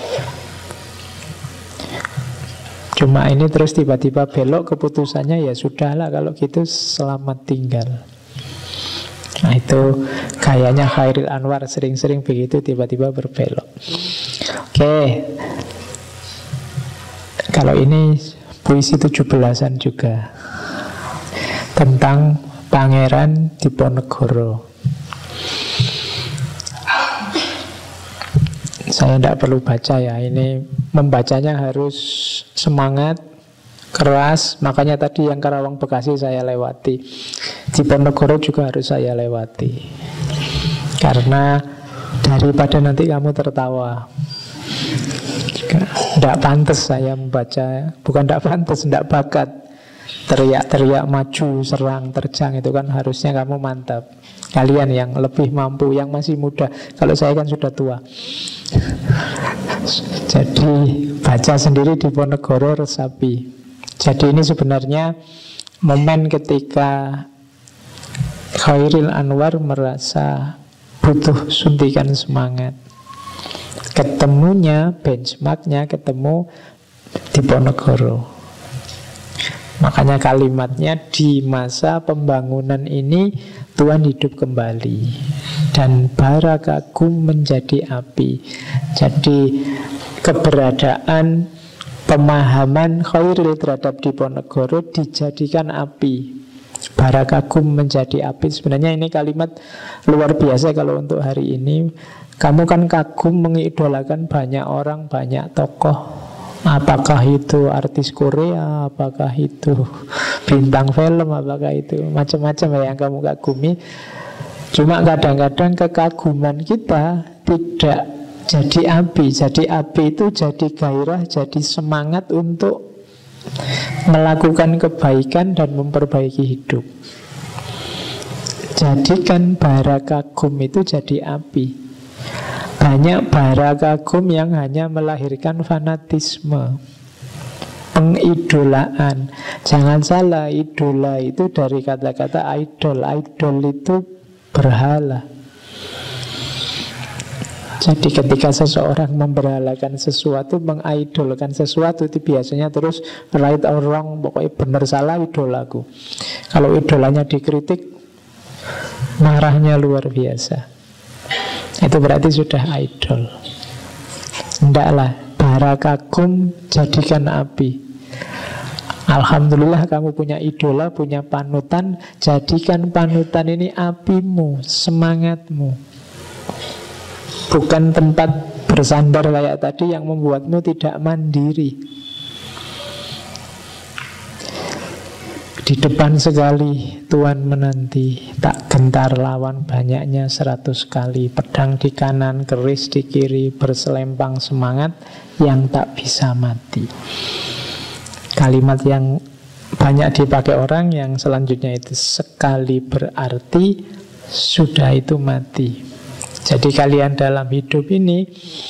Cuma ini terus tiba-tiba belok, keputusannya ya sudahlah kalau gitu selamat tinggal. Nah itu gayanya Khairil Anwar, sering-sering begitu tiba-tiba berbelok. Oke. Kalau ini puisi 17-an juga, tentang Pangeran Diponegoro. Saya tidak perlu baca ya, ini membacanya harus semangat, keras. Makanya tadi yang Karawang Bekasi saya lewati, Diponegoro juga harus saya lewati. Karena daripada nanti kamu tertawa, tidak pantas saya membaca. Bukan tidak pantas, tidak bakat teriak-teriak maju, serang, terjang. Itu kan harusnya kamu mantap. Kalian yang lebih mampu, yang masih muda. Kalau saya kan sudah tua. Jadi baca sendiri Diponegoro, resapi. Jadi ini sebenarnya momen ketika Khairil Anwar merasa butuh suntikan semangat. Ketemunya, benchmarknya ketemu Diponegoro. Makanya kalimatnya, di masa pembangunan ini Tuhan hidup kembali dan bara kagum menjadi api. Jadi keberadaan, pemahaman Khairil terhadap Diponegoro dijadikan api. Bara kagum menjadi api. Sebenarnya ini kalimat luar biasa kalau untuk hari ini. Kamu kan kagum mengidolakan banyak orang, banyak tokoh. Apakah itu artis Korea, apakah itu bintang film, apakah itu macam-macam yang kamu kagumi. Cuma kadang-kadang kekaguman kita tidak jadi api. Jadi api itu jadi gairah, jadi semangat untuk melakukan kebaikan dan memperbaiki hidup. Jadikan bara kagum itu jadi api. Banyak bara kagum yang hanya melahirkan fanatisme, pengidolaan. Jangan salah, idola itu dari kata-kata idol. Idol itu berhala. Jadi ketika seseorang memberhalakan sesuatu, mengidolkan sesuatu, itu biasanya terus right or wrong, pokoknya benar salah idolaku. Kalau idolanya dikritik, marahnya luar biasa. Itu berarti sudah idol. Tidaklah, bara kagum jadikan api. Alhamdulillah kamu punya idola, punya panutan. Jadikan panutan ini apimu, semangatmu. Bukan tempat bersandar kayak tadi yang membuatmu tidak mandiri. Di depan sekali Tuhan menanti, tak gentar lawan banyaknya 100 kali. Pedang di kanan, keris di kiri, berselempang semangat yang tak bisa mati. Kalimat yang banyak dipakai orang yang selanjutnya itu, sekali berarti sudah itu mati. Jadi kalian dalam hidup ini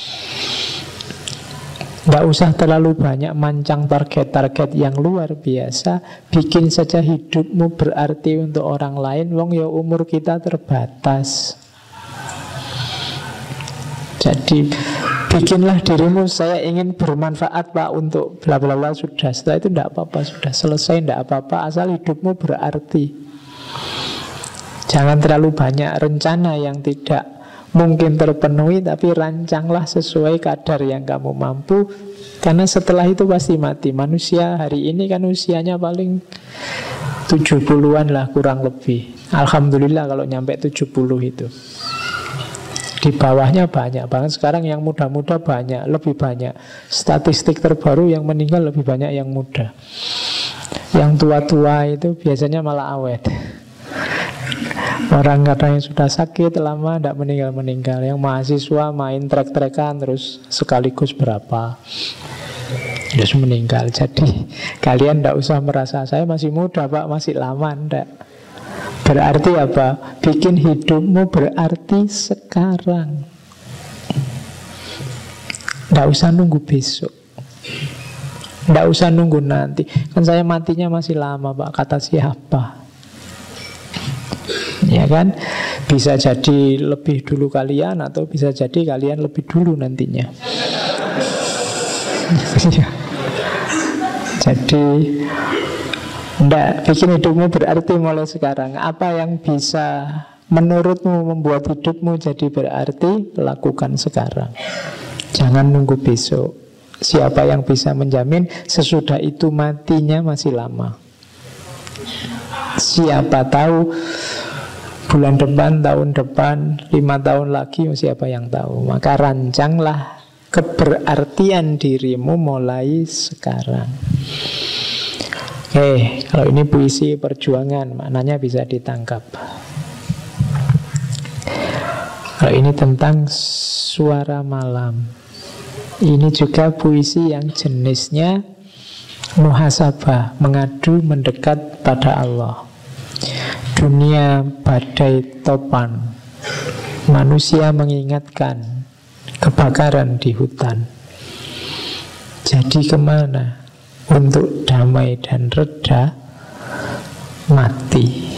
tidak usah terlalu banyak mancang target-target yang luar biasa. Bikin saja hidupmu berarti untuk orang lain. Wong ya umur kita terbatas. Jadi bikinlah dirimu, saya ingin bermanfaat Pak untuk bla bla bla, sudah. Setelah itu tidak apa-apa, sudah selesai, tidak apa-apa, asal hidupmu berarti. Jangan terlalu banyak rencana yang tidak mungkin terpenuhi, tapi rancanglah sesuai kadar yang kamu mampu. Karena setelah itu pasti mati. Manusia hari ini kan usianya paling 70-an lah kurang lebih. Alhamdulillah kalau nyampe 70 itu. Di bawahnya banyak banget. Sekarang yang muda-muda banyak, lebih banyak. Statistik terbaru yang meninggal lebih banyak yang muda. Yang tua-tua itu biasanya malah awet. Orang kadang yang sudah sakit lama tidak meninggal-meninggal. Yang mahasiswa main trek-trekan terus sekaligus berapa, terus meninggal. Jadi kalian tidak usah merasa saya masih muda Pak, masih lama. Tidak. Berarti apa? Bikin hidupmu berarti sekarang. Tidak usah nunggu besok, tidak usah nunggu nanti. Kan saya matinya masih lama Pak, kata siapa? Ya kan, bisa jadi lebih dulu kalian, atau bisa jadi kalian lebih dulu nantinya. Jadi bikin hidupmu berarti mulai sekarang. Apa yang bisa menurutmu membuat hidupmu jadi berarti, lakukan sekarang. Jangan nunggu besok. Siapa yang bisa menjamin sesudah itu matinya masih lama? Siapa tahu bulan depan, tahun depan, 5 tahun lagi, siapa yang tahu. Maka rancanglah keberartian dirimu mulai sekarang. Oke, kalau ini puisi perjuangan, maknanya bisa ditangkap. Kalau ini tentang suara malam, ini juga puisi yang jenisnya muhasabah, mengadu mendekat pada Allah. Dunia badai topan, manusia mengingatkan kebakaran di hutan. Jadi kemana? Untuk damai dan reda, mati.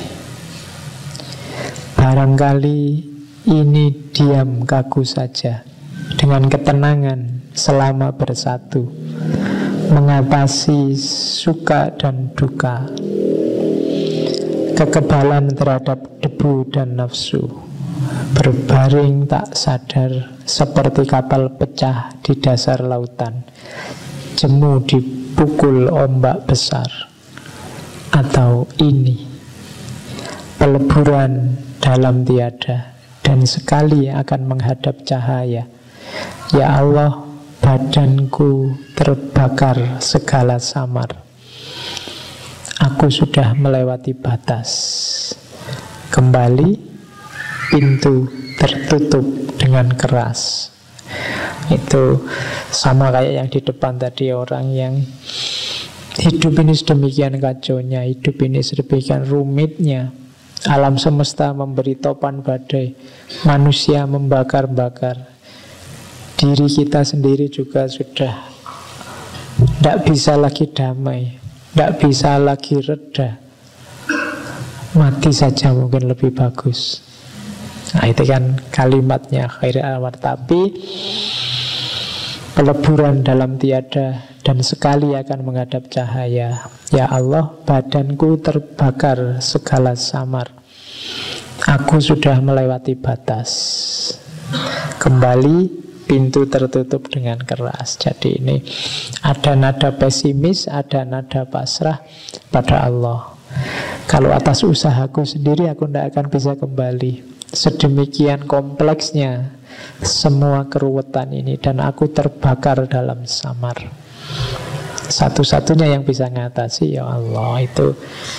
Barangkali ini diam kaku saja, dengan ketenangan selama bersatu, mengatasi suka dan duka, kekebalan terhadap debu dan nafsu, berbaring tak sadar seperti kapal pecah di dasar lautan, jemu dipukul ombak besar. Atau ini peleburan dalam tiada, dan sekali akan menghadap cahaya. Ya Allah, badanku terbakar segala samar. Aku sudah melewati batas. Kembali, pintu tertutup dengan keras. Itu sama kayak yang di depan tadi, orang yang hidup ini sedemikian kacaunya, hidup ini sedemikian rumitnya. Alam semesta memberi topan badai, manusia membakar-bakar. Diri kita sendiri juga sudah tidak bisa lagi damai, tidak bisa lagi reda. Mati saja mungkin lebih bagus. Nah, itu kan kalimatnya Khairil Anwar. Tapi peleburan dalam tiada, dan sekali akan menghadap cahaya. Ya Allah, badanku terbakar segala samar. Aku sudah melewati batas. Kembali, pintu tertutup dengan keras. Jadi ini ada nada pesimis, ada nada pasrah pada Allah. Kalau atas usahaku sendiri aku tidak akan bisa kembali. Sedemikian kompleksnya semua keruwetan ini, dan aku terbakar dalam samar. Satu-satunya yang bisa mengatasi, ya Allah, itu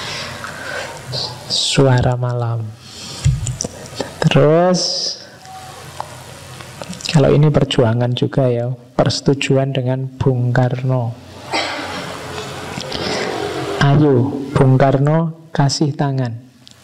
suara malam. Terus kalau ini perjuangan juga ya, persetujuan dengan Bung Karno. Ayo Bung Karno, kasih tangan.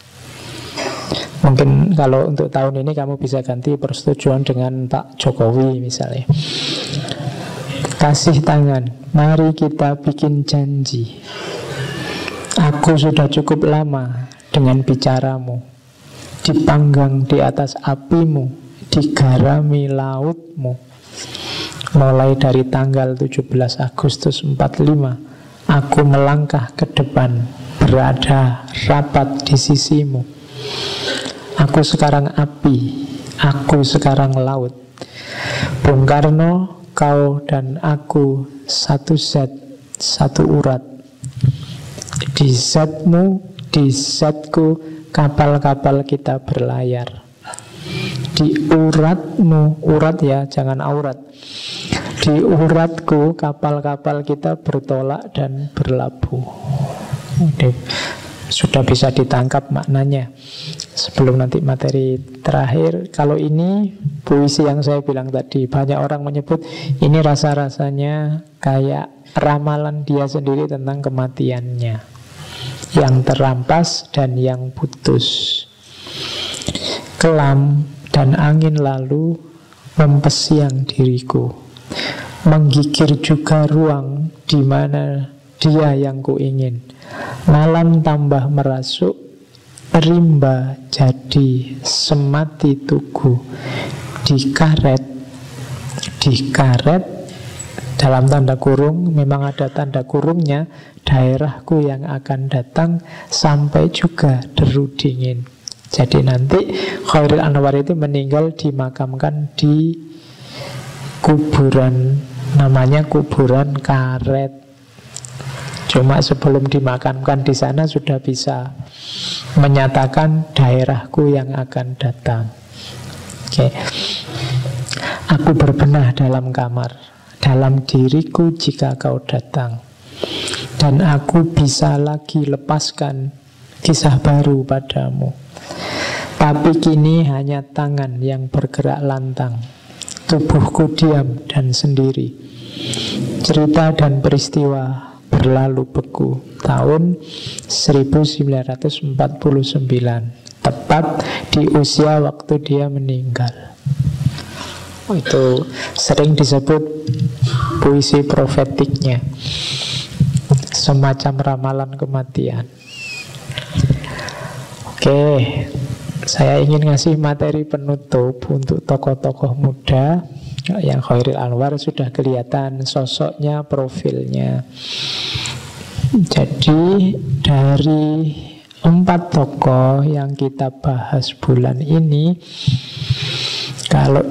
Mungkin kalau untuk tahun ini kamu bisa ganti persetujuan dengan Pak Jokowi misalnya. Kasih tangan, mari kita bikin janji. Aku sudah cukup lama dengan bicaramu, dipanggang di atas apimu, digarami lautmu. Mulai dari tanggal 17 Agustus 45, aku melangkah ke depan, berada rapat di sisimu. Aku sekarang api, aku sekarang laut. Bung Karno, kau dan aku satu zat, satu urat. Di zatmu, di zatku, kapal-kapal kita berlayar. Di uratmu, urat ya, jangan aurat. Di uratku, kapal-kapal kita bertolak dan berlabuh. Ini sudah bisa ditangkap maknanya. Sebelum nanti materi terakhir, kalau ini puisi yang saya bilang tadi, banyak orang menyebut ini rasa-rasanya kayak ramalan dia sendiri tentang kematiannya, yang terampas dan yang putus. Kelam dan angin lalu mempesiang diriku, menggigir juga ruang di mana dia yang kuingin. Malam tambah merasuk, rimba jadi semati tugu. Dikaret dalam tanda kurung, memang ada tanda kurungnya, daerahku yang akan datang, sampai juga deru dingin. Jadi nanti Khairil Anwar itu meninggal dimakamkan di kuburan, namanya kuburan karet. Cuma sebelum dimakamkan di sana sudah bisa menyatakan daerahku yang akan datang. Oke. Aku berbenah dalam kamar, dalam diriku jika kau datang. dan aku bisa lagi lepaskan kisah baru padamu. Tapi kini hanya tangan yang bergerak lantang, tubuhku diam dan sendiri. Cerita dan peristiwa berlalu beku. Tahun 1949, tepat di usia waktu dia meninggal. Itu sering disebut puisi profetiknya, semacam ramalan kematian. Oke, saya ingin ngasih materi penutup untuk tokoh-tokoh muda. Yang Khairil Anwar sudah kelihatan sosoknya, profilnya. Jadi dari 4 tokoh yang kita bahas bulan ini, kalau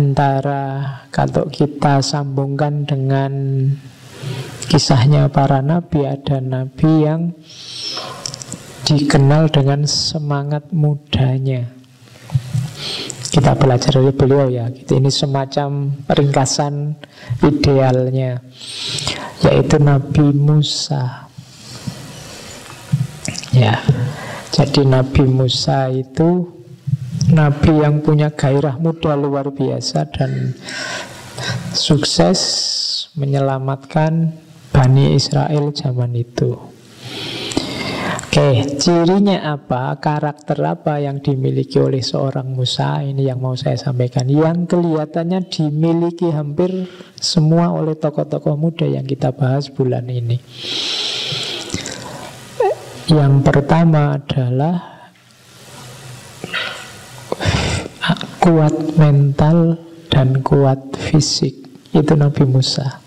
kita sambungkan dengan kisahnya para nabi, ada nabi yang dikenal dengan semangat mudanya. Kita belajar dari beliau ya. Ini semacam ringkasan idealnya, yaitu Nabi Musa. Ya, jadi Nabi Musa itu nabi yang punya gairah muda luar biasa dan sukses menyelamatkan Bani Israel zaman itu. Oke, cirinya apa? Karakter apa yang dimiliki oleh seorang Musa? Ini yang mau saya sampaikan, yang kelihatannya dimiliki hampir semua oleh tokoh-tokoh muda yang kita bahas bulan ini. Yang pertama adalah kuat mental dan kuat fisik. Itu Nabi Musa.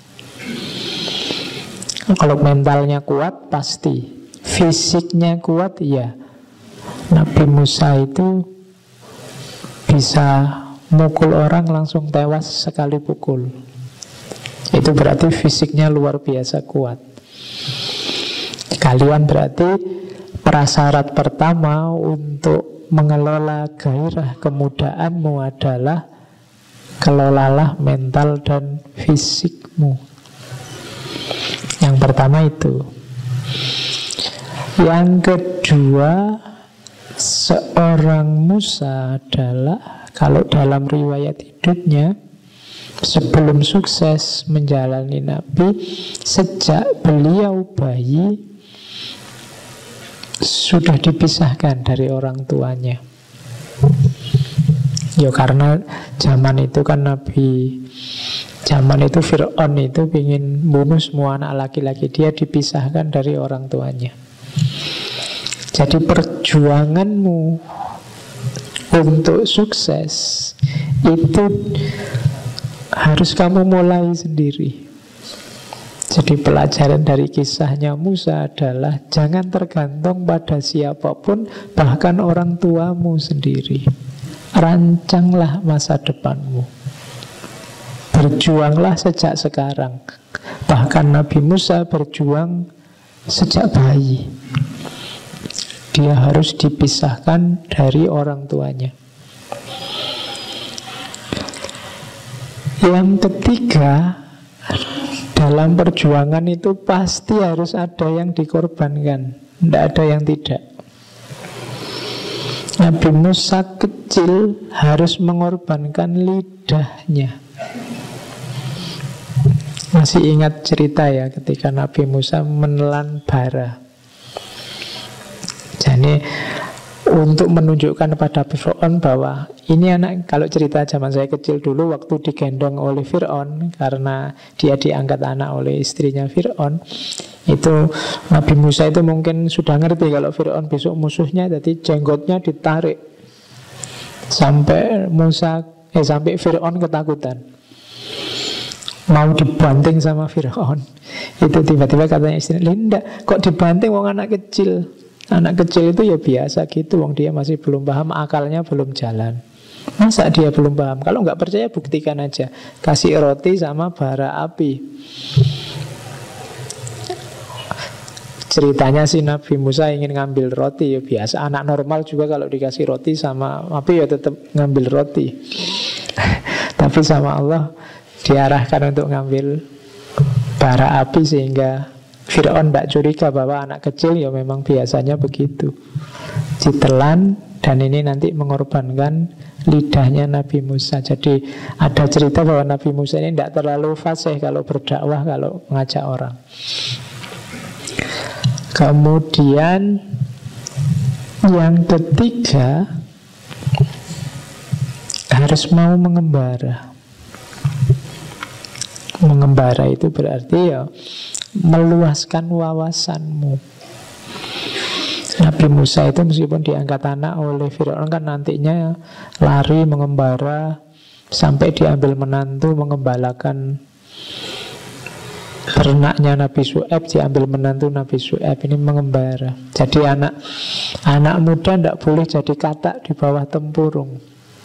Kalau mentalnya kuat, pasti. Fisiknya kuat, ya. Nabi Musa itu bisa mukul orang langsung tewas sekali pukul. Itu berarti fisiknya luar biasa kuat. Kalian berarti prasyarat pertama untuk mengelola gairah kemudaanmu adalah kelolalah mental dan fisikmu. Yang pertama itu. Yang kedua, seorang Musa adalah, kalau dalam riwayat hidupnya, sebelum sukses menjalani Nabi, sejak beliau bayi sudah dipisahkan dari orang tuanya. Ya karena zaman itu kan zaman itu Fir'aun itu ingin bunuh semua anak laki-laki, dia dipisahkan dari orang tuanya. Jadi perjuanganmu untuk sukses itu harus kamu mulai sendiri. Jadi pelajaran dari kisahnya Musa adalah jangan tergantung pada siapapun, bahkan orang tuamu sendiri. Rancanglah masa depanmu. Berjuanglah sejak sekarang. Bahkan Nabi Musa berjuang sejak bayi. Dia harus dipisahkan dari orang tuanya. Yang ketiga, dalam perjuangan itu pasti harus ada yang dikorbankan. Tidak ada yang tidak. Nabi Musa kecil harus mengorbankan lidahnya. Masih ingat cerita ya ketika Nabi Musa menelan bara. Jadi untuk menunjukkan kepada Fir'aun bahwa ini anak, kalau cerita zaman saya kecil dulu waktu digendong oleh Fir'aun, karena dia diangkat anak oleh istrinya Fir'aun, itu Nabi Musa itu mungkin sudah ngerti kalau Fir'aun besok musuhnya, jadi jenggotnya ditarik sampai sampai Fir'aun ketakutan, mau dibanting sama Fir'aun. Itu tiba-tiba katanya istri, Linda, kok dibanting wong anak kecil? Anak kecil itu ya biasa gitu, wong dia masih belum paham, akalnya belum jalan. Masa dia belum paham? Kalau nggak percaya buktikan aja, kasih roti sama bara api. Ceritanya si Nabi Musa ingin ngambil roti, ya biasa. Anak normal juga kalau dikasih roti sama api ya tetap ngambil roti. Tapi sama Allah diarahkan untuk ngambil bara api, sehingga Fir'aun tidak curiga bahwa anak kecil ya memang biasanya begitu, ditelan, dan ini nanti mengorbankan lidahnya Nabi Musa. Jadi ada cerita bahwa Nabi Musa ini tidak terlalu fasih kalau berdakwah, kalau mengajak orang. Kemudian yang ketiga, harus mau mengembara. Mengembara itu berarti ya meluaskan wawasanmu. Nabi Musa itu meskipun diangkat anak oleh Fir'aun kan nantinya lari mengembara sampai diambil menantu mengembalakan ternaknya Nabi Syu'aib, diambil menantu Nabi Syu'aib. Ini mengembara. Jadi anak muda tidak boleh jadi katak di bawah tempurung.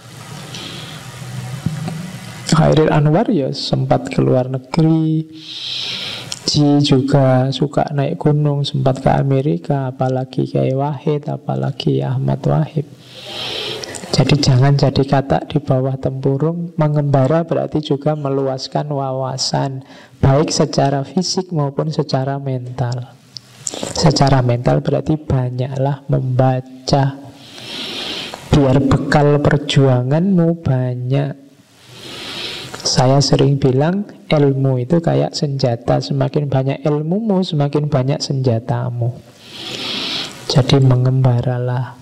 Khairil Anwar ya sempat ke luar negeri, Ji juga suka naik gunung, sempat ke Amerika, apalagi Kiai Wahid, apalagi Ahmad Wahid. Jadi jangan jadi katak di bawah tempurung. Mengembara berarti juga meluaskan wawasan, baik secara fisik maupun secara mental. Secara mental berarti banyaklah membaca, biar bekal perjuanganmu banyak. Saya sering bilang ilmu itu kayak senjata. Semakin banyak ilmumu, semakin banyak senjatamu. Jadi mengembaralah.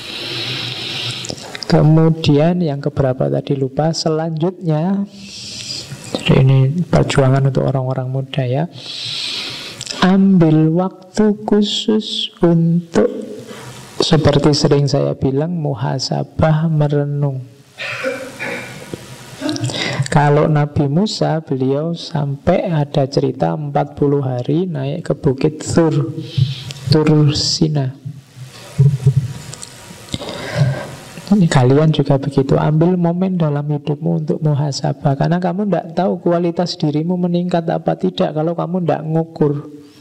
Kemudian yang keberapa tadi lupa. Selanjutnya, jadi ini perjuangan untuk orang-orang muda ya. Ambil waktu khusus untuk, seperti sering saya bilang, muhasabah, merenung. Kalau Nabi Musa, beliau sampai ada cerita 40 hari naik ke bukit Tur Sina. Ini kalian juga begitu. Ambil momen dalam hidupmu untuk muhasabah, karena kamu tidak tahu kualitas dirimu meningkat apa tidak kalau kamu tidak ngukur.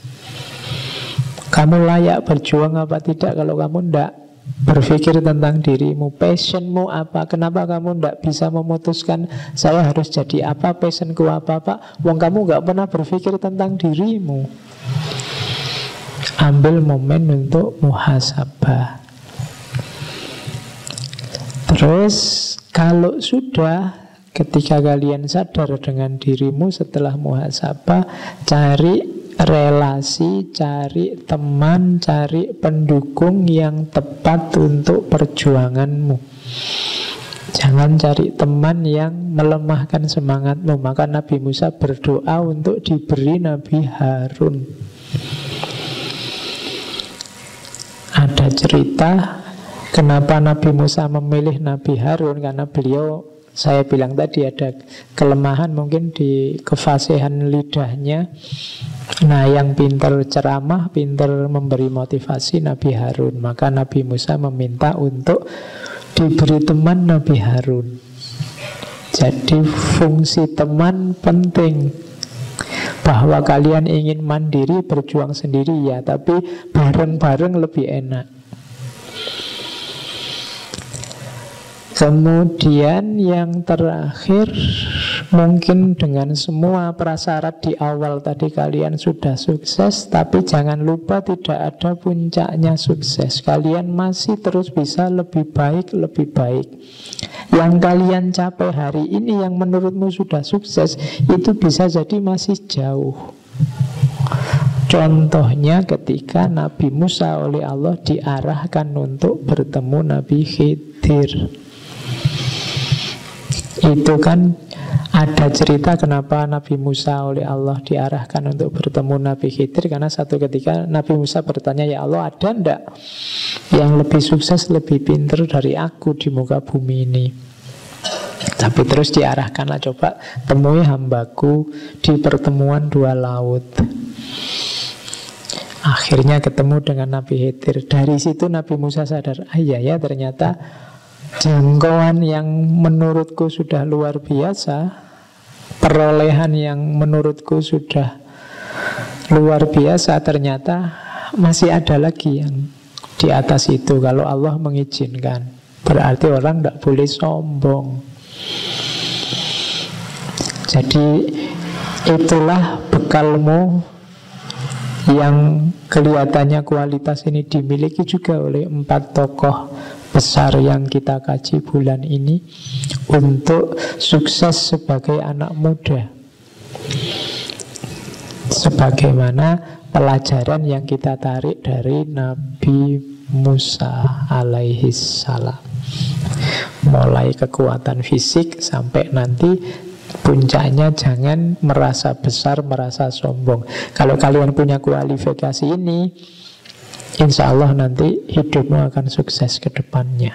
Kamu layak berjuang apa tidak kalau kamu tidak berpikir tentang dirimu. Passionmu apa? Kenapa kamu tidak bisa memutuskan saya harus jadi apa, passionku apa, Pak? Wong kamu nggak pernah berpikir tentang dirimu. Ambil momen untuk muhasabah. Terus kalau sudah, ketika kalian sadar dengan dirimu setelah muhasabah, cari relasi, cari teman, cari pendukung yang tepat untuk perjuanganmu. Jangan cari teman yang melemahkan semangatmu. Maka Nabi Musa berdoa untuk diberi Nabi Harun. Ada cerita kenapa Nabi Musa memilih Nabi Harun, karena beliau, saya bilang tadi, ada kelemahan mungkin di kefasihan lidahnya. Nah, yang pintar ceramah, pintar memberi motivasi Nabi Harun. Maka Nabi Musa meminta untuk diberi teman Nabi Harun. Jadi fungsi teman penting. Bahwa kalian ingin mandiri, berjuang sendiri ya, tapi bareng-bareng lebih enak. Kemudian yang terakhir, mungkin dengan semua prasyarat di awal tadi kalian sudah sukses, tapi jangan lupa tidak ada puncaknya sukses. Kalian masih terus bisa lebih baik, lebih baik. Yang kalian capai hari ini yang menurutmu sudah sukses, itu bisa jadi masih jauh. Contohnya ketika Nabi Musa oleh Allah diarahkan untuk bertemu Nabi Khidir. Itu kan ada cerita kenapa Nabi Musa oleh Allah diarahkan untuk bertemu Nabi Khidir. Karena satu ketika Nabi Musa bertanya, ya Allah, ada ndak yang lebih sukses, lebih pintar dari aku di muka bumi ini? Tapi terus diarahkanlah, coba temui hambaku di pertemuan dua laut. Akhirnya ketemu dengan Nabi Khidir. Dari situ Nabi Musa sadar, iya ya, ternyata jangkauan yang menurutku sudah luar biasa, perolehan yang menurutku sudah luar biasa, ternyata masih ada lagi yang di atas itu kalau Allah mengizinkan. Berarti orang tidak boleh sombong. Jadi itulah bekalmu Yang kelihatannya kualitas ini dimiliki juga oleh 4 tokoh besar yang kita kaji bulan ini untuk sukses sebagai anak muda. Sebagaimana pelajaran yang kita tarik dari Nabi Musa alaihi salam. Mulai kekuatan fisik sampai nanti puncaknya jangan merasa besar, merasa sombong. Kalau kalian punya kualifikasi ini, insya Allah nanti hidupmu akan sukses ke depannya.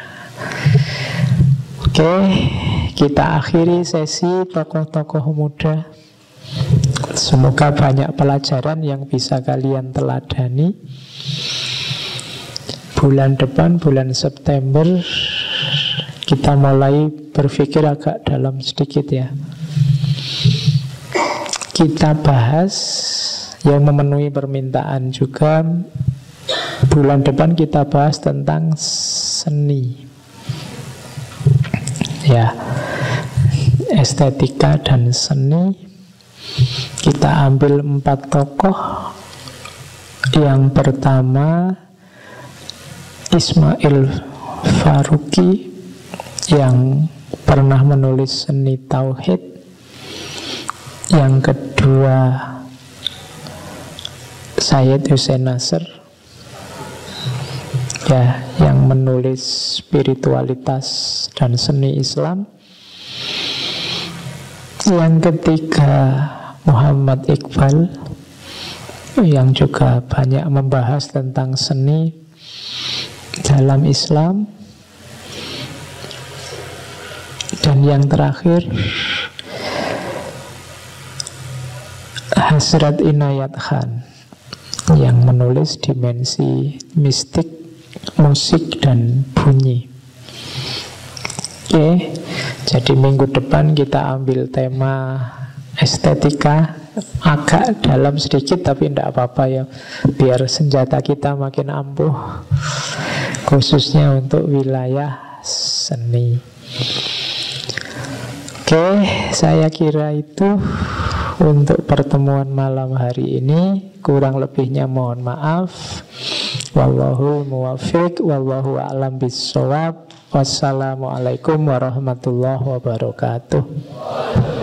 Oke, kita akhiri sesi tokoh-tokoh muda. Semoga banyak pelajaran yang bisa kalian teladani. Bulan depan, bulan September, kita mulai berpikir agak dalam sedikit ya. Kita bahas yang memenuhi permintaan juga. Bulan depan kita bahas tentang seni. Ya, estetika dan seni. Kita ambil 4 tokoh. Yang pertama Ismail Faruqi yang pernah menulis seni tauhid. Yang kedua Sayyid Hussein Nasr, ya, yang menulis spiritualitas dan seni Islam. Yang ketiga Muhammad Iqbal, yang juga banyak membahas tentang seni dalam Islam. Dan yang terakhir Hasrat Inayat Khan, yang menulis dimensi mistik, musik, dan bunyi. Oke, jadi minggu depan kita ambil tema estetika. Agak dalam sedikit tapi tidak apa-apa ya, biar senjata kita makin ampuh, khususnya untuk wilayah seni. Oke, saya kira itu untuk pertemuan malam hari ini. Kurang lebihnya mohon maaf. Wallahul muwaffiq, wallahu a'lam bissawab. Wassalamualaikum warahmatullahi wabarakatuh.